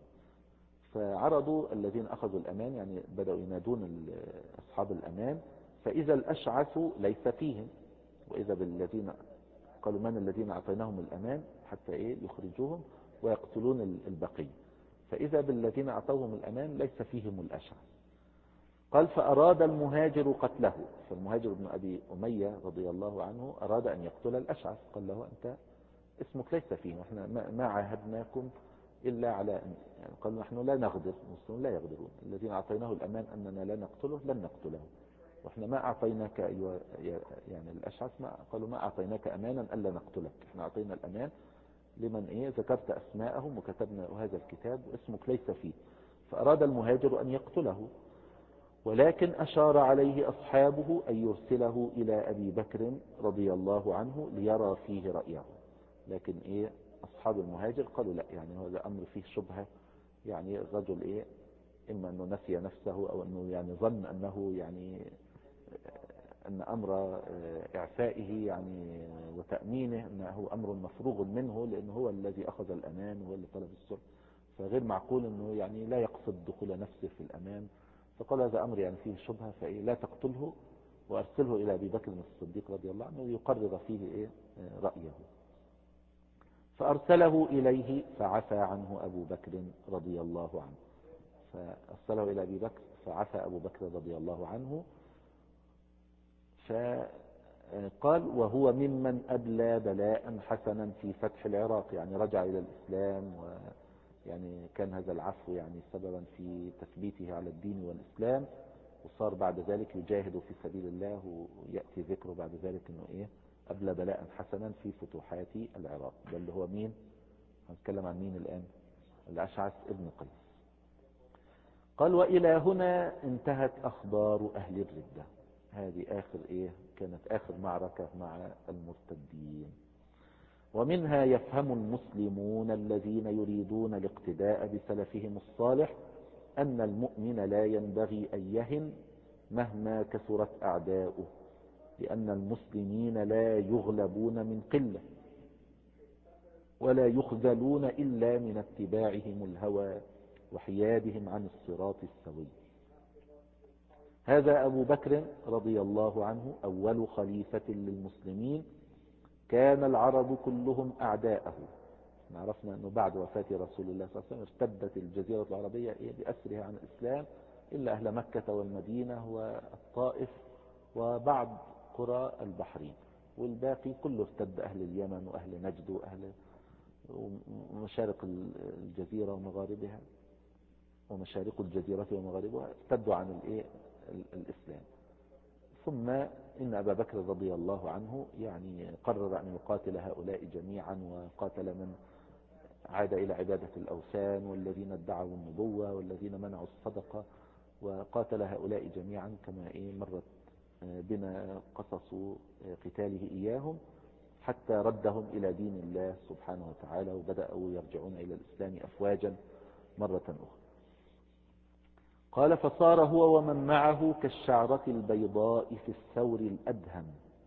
فعرضوا الذين أخذوا الأمان، يعني بدأوا ينادون أصحاب الأمان، فإذا الأشعث ليس فيهم، وإذا بالذين قالوا من الذين أعطيناهم الأمان حتى يخرجوهم ويقتلون البقية، فإذا بالذين أعطوهم الأمان ليس فيهم الأشعث. قال فأراد المهاجر قتله، فالمهاجر بن أبي أمية رضي الله عنه أراد أن يقتل الأشعث، قال له أنت اسمك ليس فيه، وإحنا ما عاهدناكم إلا على يعني قال نحن لا نغدر، المسلمون لا يغدرون، الذين أعطيناه الأمان أننا لا نقتله لن نقتله، واحنا ما اعطيناك ايها يعني الاشعث، ما قالوا ما اعطيناك امانا الا نقتلك، احنا اعطينا الامان لمن ذكرت اسماءهم وكتبنا هذا الكتاب واسمك ليس فيه. فاراد المهاجر ان يقتله، ولكن اشار عليه اصحابه ان يرسله الى ابي بكر رضي الله عنه ليرى فيه رايه. لكن اصحاب المهاجر قالوا لا، يعني هذا امر فيه شبهه، يعني الرجل اما انه نسي نفسه، او انه يعني ظن انه يعني أن أمر إعفائه يعني وتأمينه أنه أمر مفروغ منه، لأنه هو الذي أخذ الأمان وهو اللي طلب الصلح، فغير معقول أنه يعني لا يقصد دخول نفسه في الأمان. فقال هذا أمر يعني فيه شبهة، لا تقتله وأرسله إلى أبي بكر الصديق رضي الله عنه يقرر فيه رأيه. فأرسله إليه فعفى عنه أبو بكر رضي الله عنه، فأرسله إلى أبي بكر فعفى أبو بكر رضي الله عنه. فقال وهو ممن أبلى بلاء حسنا في فتح العراق، يعني رجع إلى الإسلام، ويعني كان هذا العفو يعني سببا في تثبيته على الدين والإسلام، وصار بعد ذلك يجاهد في سبيل الله، ويأتي ذكره بعد ذلك أنه أبلى بلاء حسنا في فتوحات العراق. ده اللي هو مين؟ هنتكلم عن مين الآن؟ الأشعث ابن قيس. قال وإلى هنا انتهت أخبار أهل الردة. هذه آخر كانت آخر معركة مع المرتدين. ومنها يفهم المسلمون الذين يريدون الاقتداء بسلفهم الصالح أن المؤمن لا ينبغي أن يهن مهما كثرت أعداؤه، لأن المسلمين لا يغلبون من قلة، ولا يخذلون إلا من اتباعهم الهوى وحيادهم عن الصراط السوي. هذا أبو بكر رضي الله عنه أول خليفة للمسلمين، كان العرب كلهم أعداءه. عرفنا أنه بعد وفاة رسول الله صلى الله عليه وسلم ارتدت الجزيرة العربية بأسرها عن الإسلام إلا أهل مكة والمدينة والطائف وبعض قرى البحرين، والباقي كله ارتد، أهل اليمن وأهل نجد وأهل ومشارق الجزيرة ومغاربها، ومشارق الجزيرة ومغاربها ارتدوا عن الإسلام. ثم إن أبا بكر رضي الله عنه يعني قرر أن يقاتل هؤلاء جميعا، وقاتل من عاد إلى عبادة الأوثان، والذين ادعوا النبوة، والذين منعوا الصدقة، وقاتل هؤلاء جميعا كما مرت بنا قصص قتاله إياهم، حتى ردهم إلى دين الله سبحانه وتعالى، وبدأوا يرجعون إلى الإسلام أفواجا مرة أخرى. قال فصار هو ومن معه كالشعرة البيضاء في الثور الأدهم.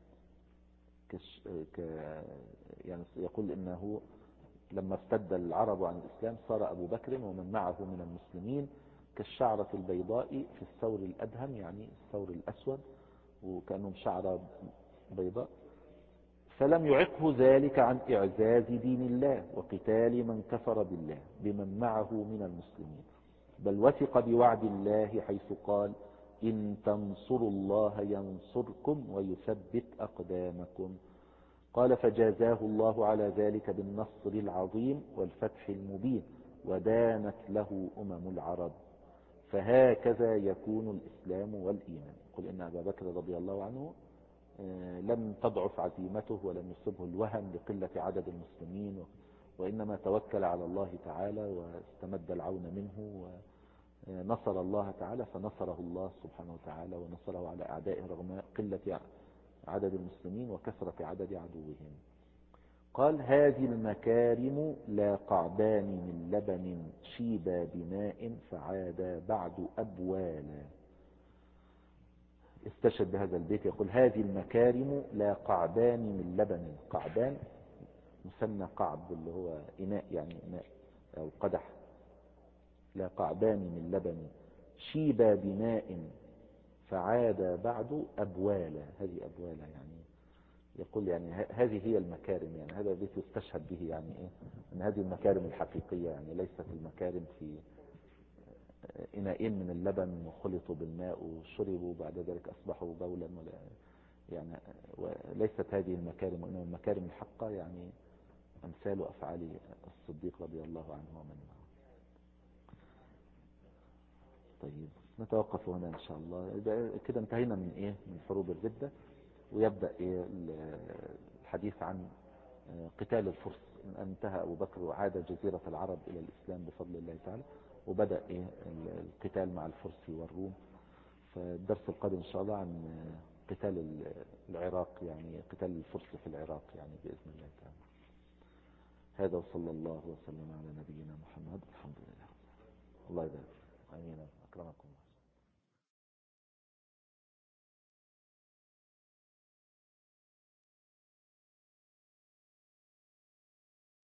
يعني يقول إنه لما ارتد العرب عن الإسلام صار أبو بكر ومن معه من المسلمين كالشعرة البيضاء في الثور الأدهم، يعني الثور الأسود وكأنهم شعرة بيضاء. فلم يعقه ذلك عن إعزاز دين الله وقتال من كفر بالله بمن معه من المسلمين، بل وثق بوعد الله حيث قال إن تنصروا الله ينصركم ويثبت أقدامكم. قال فجازاه الله على ذلك بالنصر العظيم والفتح المبين، ودانت له العرب. فهكذا يكون الإسلام والإيمان. قل إن أبا بكر رضي الله عنه لم تضعف عزيمته ولم يصبه الوهن لقلة عدد المسلمين، وإنما توكل على الله تعالى واستمد العون منه ونصر الله تعالى، فنصره الله سبحانه وتعالى ونصره على أعدائه رغم قلة عدد المسلمين وكثرة عدد عدوهم. قال هذه المكارم لا قعدان من لبن شيبا بماء فعادا بعد أبوالا. استشهد بهذا البيت يقول هذه المكارم لا قعدان من لبن. قعدان مثنى قعد اللي هو إناء، يعني إناء أو قدح. لا قعدان من لبن شيبا بماء فعاد بعد أبوالا. هذه أبوالا يعني يقول يعني هذه هي المكارم، يعني هذا البيت يستشهد به، يعني إيه؟ أن هذه المكارم الحقيقية، يعني ليست المكارم في إناءين من اللبن وخلطوا بالماء وشربوا بعد ذلك أصبحوا بولا، ولا يعني وليست هذه المكارم، وإنما المكارم الحقة يعني أمثال أفعال الصديق رضي الله عنه ومن معه. طيب نتوقف هنا إن شاء الله. كده انتهينا من إيه، من حروب الردة، ويبدأ إيه الحديث عن قتال الفرس. انتهى أبو بكر وعاد جزيرة العرب إلى الإسلام بفضل الله تعالى، وبدأ إيه القتال مع الفرس والروم. فالدرس القادم إن شاء الله عن قتال العراق، يعني قتال الفرس في العراق يعني بإذن الله تعالى. هذا وصلى الله وسلم على نبينا محمد. الحمد لله. الله يبارك. آمين. أكرمكم.